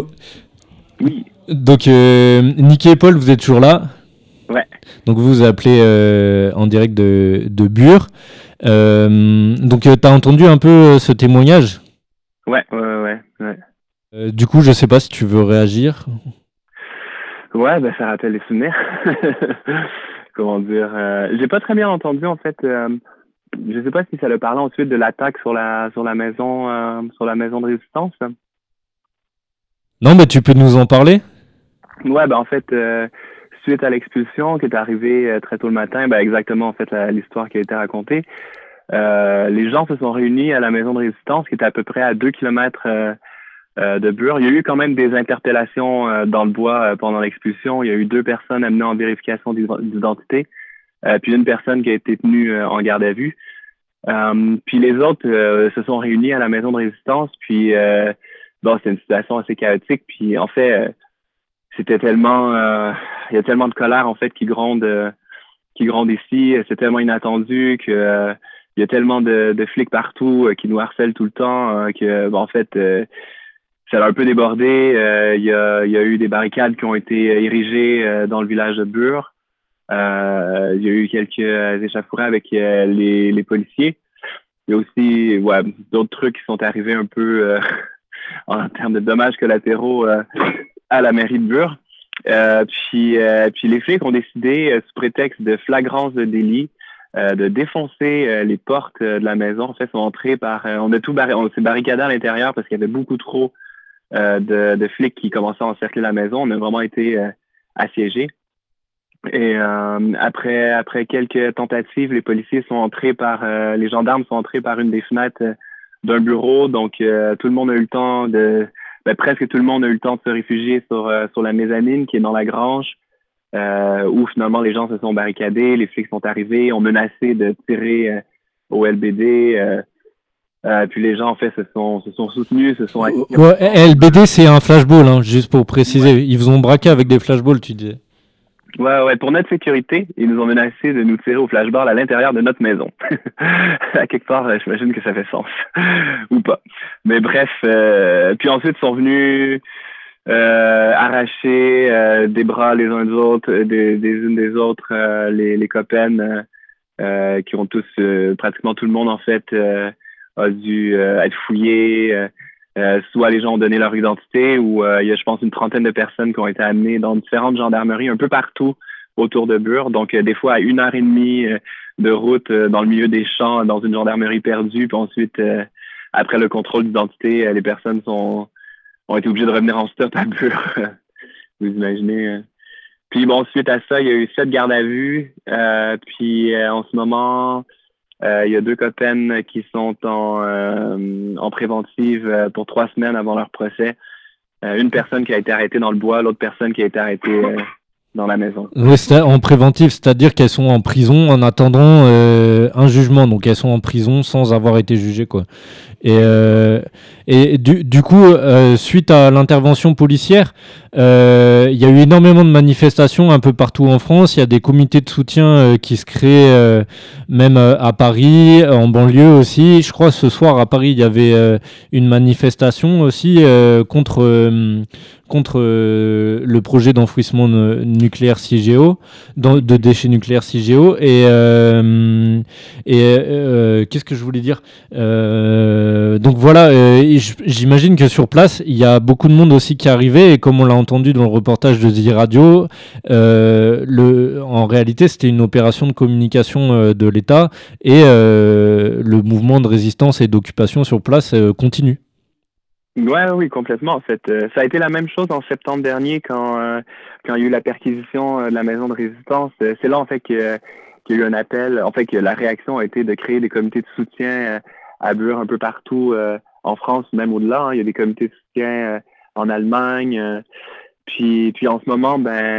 Oui. Donc, Nicky et Paul, vous êtes toujours là ? Ouais. Donc, vous appelez en direct de Bure. Donc, t'as entendu un peu ce témoignage ? Ouais. Du coup, je sais pas si tu veux réagir. Ouais, ça rappelle les souvenirs. Comment dire j'ai pas très bien entendu, en fait. Je sais pas si ça le parlait ensuite de l'attaque sur la maison de résistance. Non, mais tu peux nous en parler? Ouais, en fait, suite à l'expulsion qui est arrivée très tôt le matin, exactement en fait l'histoire qui a été racontée, les gens se sont réunis à la maison de résistance qui était à peu près à 2 km de Bure. Il y a eu quand même des interpellations dans le bois pendant l'expulsion. Il y a eu 2 personnes amenées en vérification d'identité, puis une personne qui a été tenue en garde à vue. Puis les autres se sont réunis à la maison de résistance, puis c'est une situation assez chaotique, puis en fait c'était tellement il y a tellement de colère en fait qui gronde ici, c'est tellement inattendu que il y a tellement de flics partout qui nous harcèlent tout le temps que en fait ça a un peu débordé. Il y a eu des barricades qui ont été érigées dans le village de Bure. Il y a eu quelques échauffourées avec les policiers. Il y a aussi d'autres trucs qui sont arrivés un peu en termes de dommages collatéraux à la mairie de Bure. Puis les flics ont décidé, sous prétexte de flagrance de délit, de défoncer les portes de la maison. En fait, sont entrés par... on s'est barricadé à l'intérieur parce qu'il y avait beaucoup trop de flics qui commençaient à encercler la maison. On a vraiment été assiégés. Et après quelques tentatives, les gendarmes sont entrés par une des fenêtres d'un bureau. Donc, tout le monde a eu le temps presque tout le monde a eu le temps de se réfugier sur la mezzanine qui est dans la grange, où finalement les gens se sont barricadés, les flics sont arrivés, ont menacé de tirer au LBD. Puis les gens, en fait, se sont soutenus, se sont... Ouais, LBD, c'est un flashball, hein, juste pour préciser. Ouais. Ils vous ont braqué avec des flashballs, tu disais. Ouais, pour notre sécurité, ils nous ont menacé de nous tirer au flashball à l'intérieur de notre maison. À quelque part, j'imagine que ça fait sens. Ou pas. Mais bref, puis ensuite sont venus arracher des bras les uns des autres, des unes des autres, les copains qui ont tous, pratiquement tout le monde en fait, a dû être fouillé. Soit les gens ont donné leur identité ou il y a, je pense, une trentaine de personnes qui ont été amenées dans différentes gendarmeries un peu partout autour de Bure. Donc, des fois, à 1h30 de route dans le milieu des champs, dans une gendarmerie perdue. Puis ensuite, après le contrôle d'identité, les personnes ont été obligées de revenir en stop à Bure. Vous imaginez. Puis bon, suite à ça, il y a eu 7 gardes à vue. Puis en ce moment... il y a 2 copains qui sont en préventive pour 3 semaines avant leur procès. Une personne qui a été arrêtée dans le bois, l'autre personne qui a été arrêtée dans la maison. Oui, en préventive, c'est-à-dire qu'elles sont en prison en attendant un jugement. Donc elles sont en prison sans avoir été jugées, quoi. Et du coup, suite à l'intervention policière, il y a eu énormément de manifestations un peu partout en France. Il y a des comités de soutien qui se créent même à Paris, en banlieue aussi. Je crois ce soir à Paris, il y avait une manifestation aussi contre le projet d'enfouissement nucléaire CIGEO, de déchets nucléaires CIGEO. Et qu'est-ce que je voulais dire ? Donc voilà, j'imagine que sur place, il y a beaucoup de monde aussi qui est arrivé, et comme on l'a entendu dans le reportage de Zi Radio, en réalité, c'était une opération de communication de l'État, et le mouvement de résistance et d'occupation sur place continue. Oui, complètement. En fait, ça a été la même chose en septembre dernier quand il y a eu la perquisition de la maison de résistance. C'est là, en fait, qu'il y a eu un appel. En fait, que la réaction a été de créer des comités de soutien à Bure un peu partout en France, même au-delà. Hein. Il y a des comités de soutien en Allemagne. Puis en ce moment,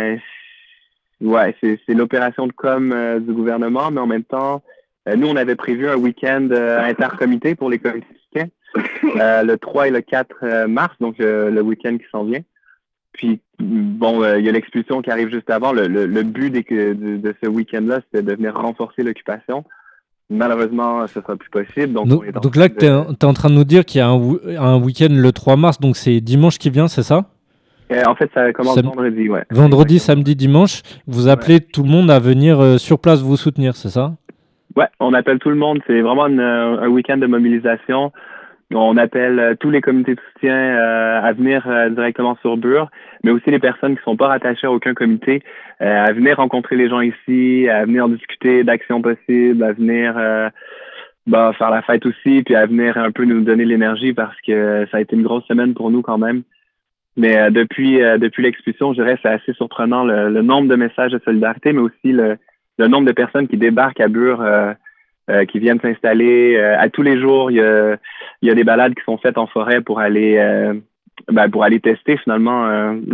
c'est l'opération de com du gouvernement, mais en même temps, nous, on avait prévu un week-end intercomité pour les comités de soutien. Le 3 et le 4 mars, donc le week-end qui s'en vient. Puis, bon, il y a l'expulsion qui arrive juste avant. Le but de ce week-end-là, c'était de venir renforcer l'occupation. Malheureusement, ce ne sera plus possible. Donc là, tu es en train de nous dire qu'il y a un week-end le 3 mars, donc c'est dimanche qui vient, c'est ça ? En fait, ça commence vendredi, ouais. Vendredi, samedi, dimanche. Vous appelez tout le monde à venir sur place vous soutenir, c'est ça ? Ouais, on appelle tout le monde. C'est vraiment un week-end de mobilisation. On appelle tous les comités de soutien à venir directement sur Bure, mais aussi les personnes qui ne sont pas rattachées à aucun comité, à venir rencontrer les gens ici, à venir discuter d'actions possibles, à venir faire la fête aussi, puis à venir un peu nous donner l'énergie parce que ça a été une grosse semaine pour nous quand même. Mais depuis l'expulsion, je dirais c'est assez surprenant le nombre de messages de solidarité, mais aussi le nombre de personnes qui débarquent à Bure, qui viennent s'installer. À tous les jours, il y a des balades qui sont faites en forêt pour aller tester finalement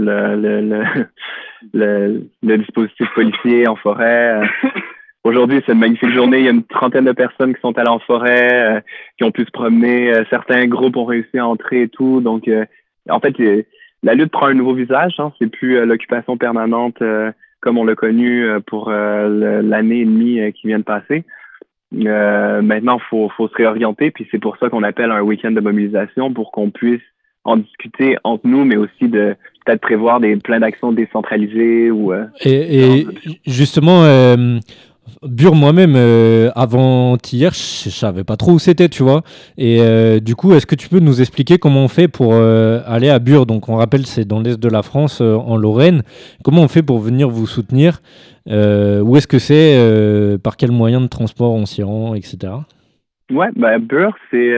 le dispositif policier en forêt. Aujourd'hui, c'est une magnifique journée. Il y a une trentaine de personnes qui sont allées en forêt, qui ont pu se promener. Certains groupes ont réussi à entrer et tout. Donc, en fait, la lutte prend un nouveau visage. Hein. C'est plus l'occupation permanente comme on l'a connu pour l'année et demie qui vient de passer. Maintenant, faut se réorienter, puis c'est pour ça qu'on appelle un week-end de mobilisation pour qu'on puisse en discuter entre nous, mais aussi de peut-être prévoir plein d'actions décentralisées. Et justement, Bure, moi-même, avant-hier, je savais pas trop où c'était, tu vois. Et du coup, est-ce que tu peux nous expliquer comment on fait pour aller à Bure? Donc, on rappelle, c'est dans l'est de la France, en Lorraine. Comment on fait pour venir vous soutenir? Où est-ce que c'est? Par quel moyen de transport on s'y rend, etc. Ouais, Bure, c'est...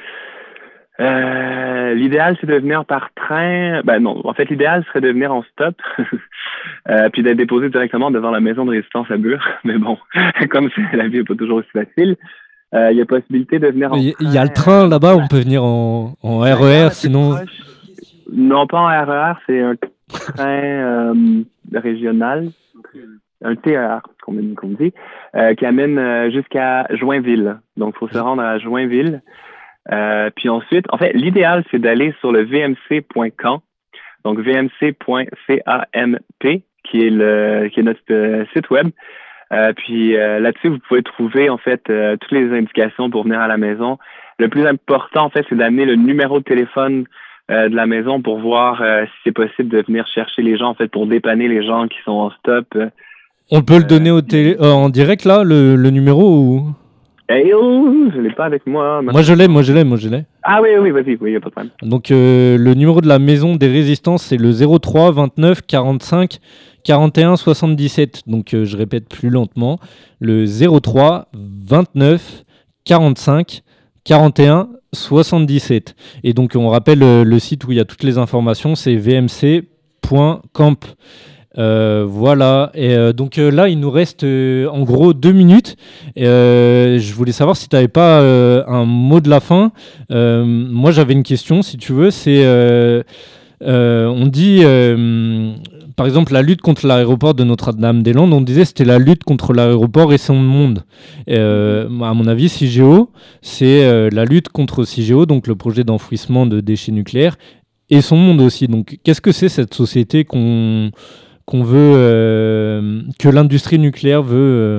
l'idéal, c'est de venir par train. Non, en fait, l'idéal serait de venir en stop, puis d'être déposé directement devant la maison de résistance à Bure. Mais bon, comme la vie n'est pas toujours aussi facile, il y a possibilité de venir en train. Il y a le train là-bas, on peut venir en RER, sinon... Non, pas en RER, c'est un train régional, un TER, comme on dit, qui amène jusqu'à Joinville. Donc, il faut se rendre à Joinville. Puis ensuite, en fait, l'idéal, c'est d'aller sur le vmc.camp, donc vmc.camp, qui est notre site web. Puis là-dessus, vous pouvez trouver, en fait, toutes les indications pour venir à la maison. Le plus important, en fait, c'est d'amener le numéro de téléphone de la maison pour voir si c'est possible de venir chercher les gens, en fait, pour dépanner les gens qui sont en stop. On peut le donner en direct, là, le numéro ou... je l'ai pas avec moi. Moi je l'ai. Ah oui, vas-y, il n'y a pas de problème. Donc le numéro de la maison des résistances, c'est le 03 29 45 41 77. Donc je répète plus lentement, le 03 29 45 41 77. Et donc on rappelle le site où il y a toutes les informations, c'est vmc.camp. Voilà, et donc là il nous reste en gros 2 minutes. Je voulais savoir si tu n'avais pas un mot de la fin. Moi j'avais une question, si tu veux, c'est on dit par exemple la lutte contre l'aéroport de Notre-Dame-des-Landes, on disait c'était la lutte contre l'aéroport et son monde. À mon avis, CIGEO, c'est la lutte contre CIGEO, donc le projet d'enfouissement de déchets nucléaires, et son monde aussi. Donc qu'est-ce que c'est cette société qu'on veut, que l'industrie nucléaire veut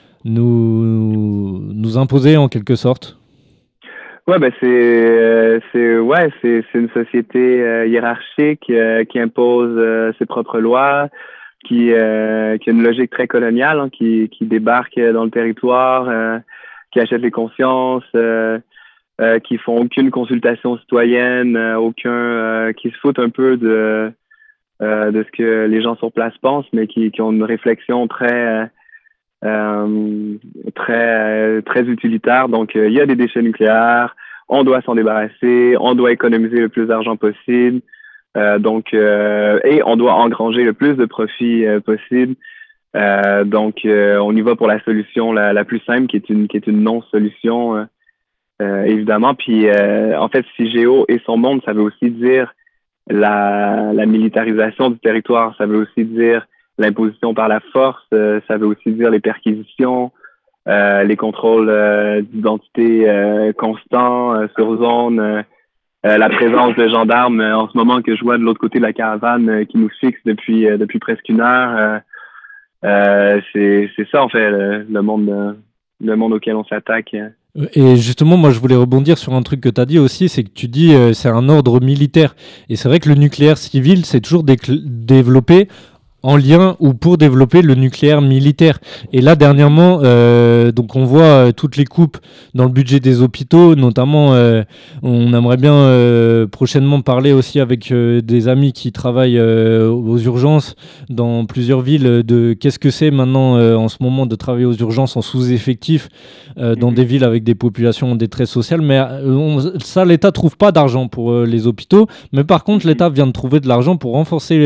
nous imposer en quelque sorte? Ouais, c'est une société hiérarchique qui impose ses propres lois, qui a une logique très coloniale, hein, qui débarque dans le territoire, qui achète les consciences, qui font aucune consultation citoyenne, qui se foutent un peu de ce que les gens sur place pensent, mais qui ont une réflexion très utilitaire. Donc, il y a des déchets nucléaires, on doit s'en débarrasser, on doit économiser le plus d'argent possible, et on doit engranger le plus de profits possible. Donc, on y va pour la solution la plus simple, qui est une non-solution, évidemment. Puis, en fait, CIGEO et son monde, ça veut aussi dire la militarisation du territoire, ça veut aussi dire l'imposition par la force, ça veut aussi dire les perquisitions, les contrôles d'identité constants sur zone, la présence de gendarmes en ce moment que je vois de l'autre côté de la caravane qui nous fixe depuis presque 1 heure. C'est ça en fait le monde auquel on s'attaque. Et justement, moi je voulais rebondir sur un truc que tu as dit aussi, c'est que tu dis c'est un ordre militaire. Et c'est vrai que le nucléaire civil s'est toujours développé en lien ou pour développer le nucléaire militaire. Et là, dernièrement, donc on voit toutes les coupes dans le budget des hôpitaux, notamment, on aimerait bien prochainement parler aussi avec des amis qui travaillent aux urgences dans plusieurs villes de qu'est-ce que c'est maintenant en ce moment de travailler aux urgences en sous-effectif dans des villes avec des populations en détresse sociale. Mais ça, l'État trouve pas d'argent pour les hôpitaux, mais par contre, l'État vient de trouver de l'argent pour renforcer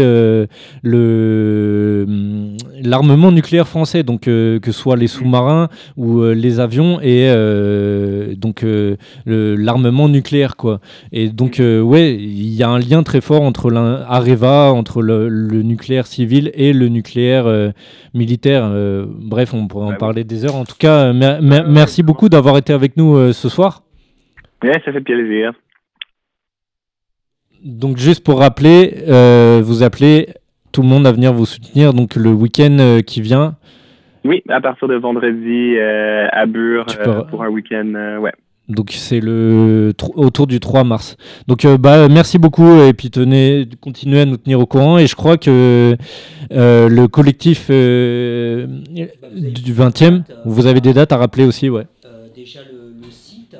l'armement nucléaire français, donc que ce soit les sous-marins ou les avions et donc l'armement nucléaire quoi. Et donc ouais, il y a un lien très fort entre l'Areva, entre le nucléaire civil et le nucléaire militaire. Bref, on pourrait en parler des heures. En tout cas, merci beaucoup d'avoir été avec nous ce soir. Ouais, ça fait plaisir. Donc juste pour rappeler, vous appelez tout le monde à venir vous soutenir donc le week-end qui vient. Oui, à partir de vendredi à Bure pour un week-end. Ouais. Donc c'est autour du 3 mars. Donc merci beaucoup et puis continuez à nous tenir au courant. Et je crois que le collectif du 20e, vous avez des dates à rappeler aussi, ouais. Déjà le site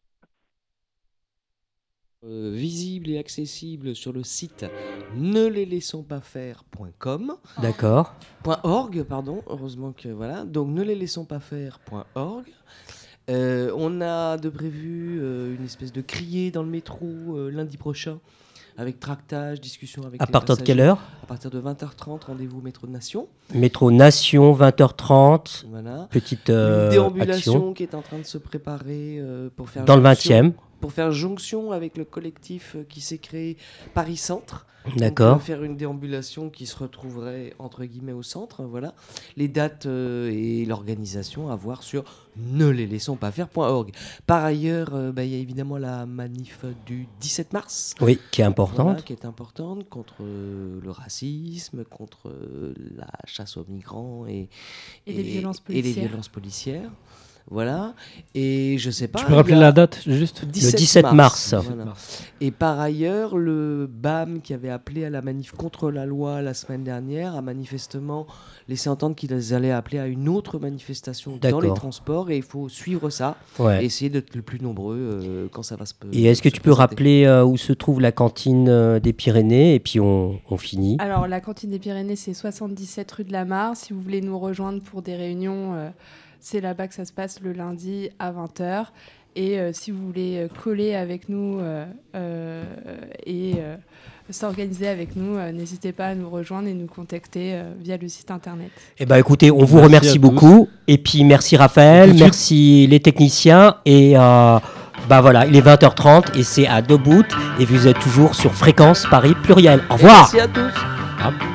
visible et accessible sur le site neleslaissonspasfaire.com. D'accord. .org, pardon, heureusement que voilà. Donc neleslaissonspasfaire.org. On a de prévu une espèce de crier dans le métro lundi prochain avec tractage, discussion avec à les partir de passagers. quelle heure? À partir de 20h30, rendez-vous Métro Nation. Métro Nation, 20h30. Voilà. Petite une déambulation action qui est en train de se préparer pour faire dans le jonction, 20e. Pour faire jonction avec le collectif qui s'est créé Paris Centre. D'accord. Donc, faire une déambulation qui se retrouverait entre guillemets au centre. Voilà. Les dates et l'organisation à voir sur neleslaissonspasfaire.org. Par ailleurs, il y a évidemment la manif du 17 mars. Oui, qui est importante. Voilà, qui est importante contre le racisme, contre la chasse aux migrants et les violences policières. Voilà. Et je sais pas. Tu peux rappeler la date juste? Le 17 mars. Voilà. Et par ailleurs, le BAM qui avait appelé à la manif contre la loi la semaine dernière a manifestement laissé entendre qu'ils allaient appeler à une autre manifestation dans les transports et il faut suivre ça et essayer d'être le plus nombreux quand ça va se passer. Et est-ce que tu peux rappeler où se trouve la cantine des Pyrénées et puis on finit? Alors la cantine des Pyrénées, c'est 77 rue de la Mare. Si vous voulez nous rejoindre pour des réunions, c'est là-bas que ça se passe le lundi à 20h. Et si vous voulez coller avec nous et s'organiser avec nous, n'hésitez pas à nous rejoindre et nous contacter via le site internet. Eh ben, écoutez, on vous remercie beaucoup. Et puis merci Raphaël, merci les techniciens. Et voilà, il est 20h30 et c'est à Debout. Et vous êtes toujours sur Fréquence Paris Pluriel. Au revoir. Merci à tous.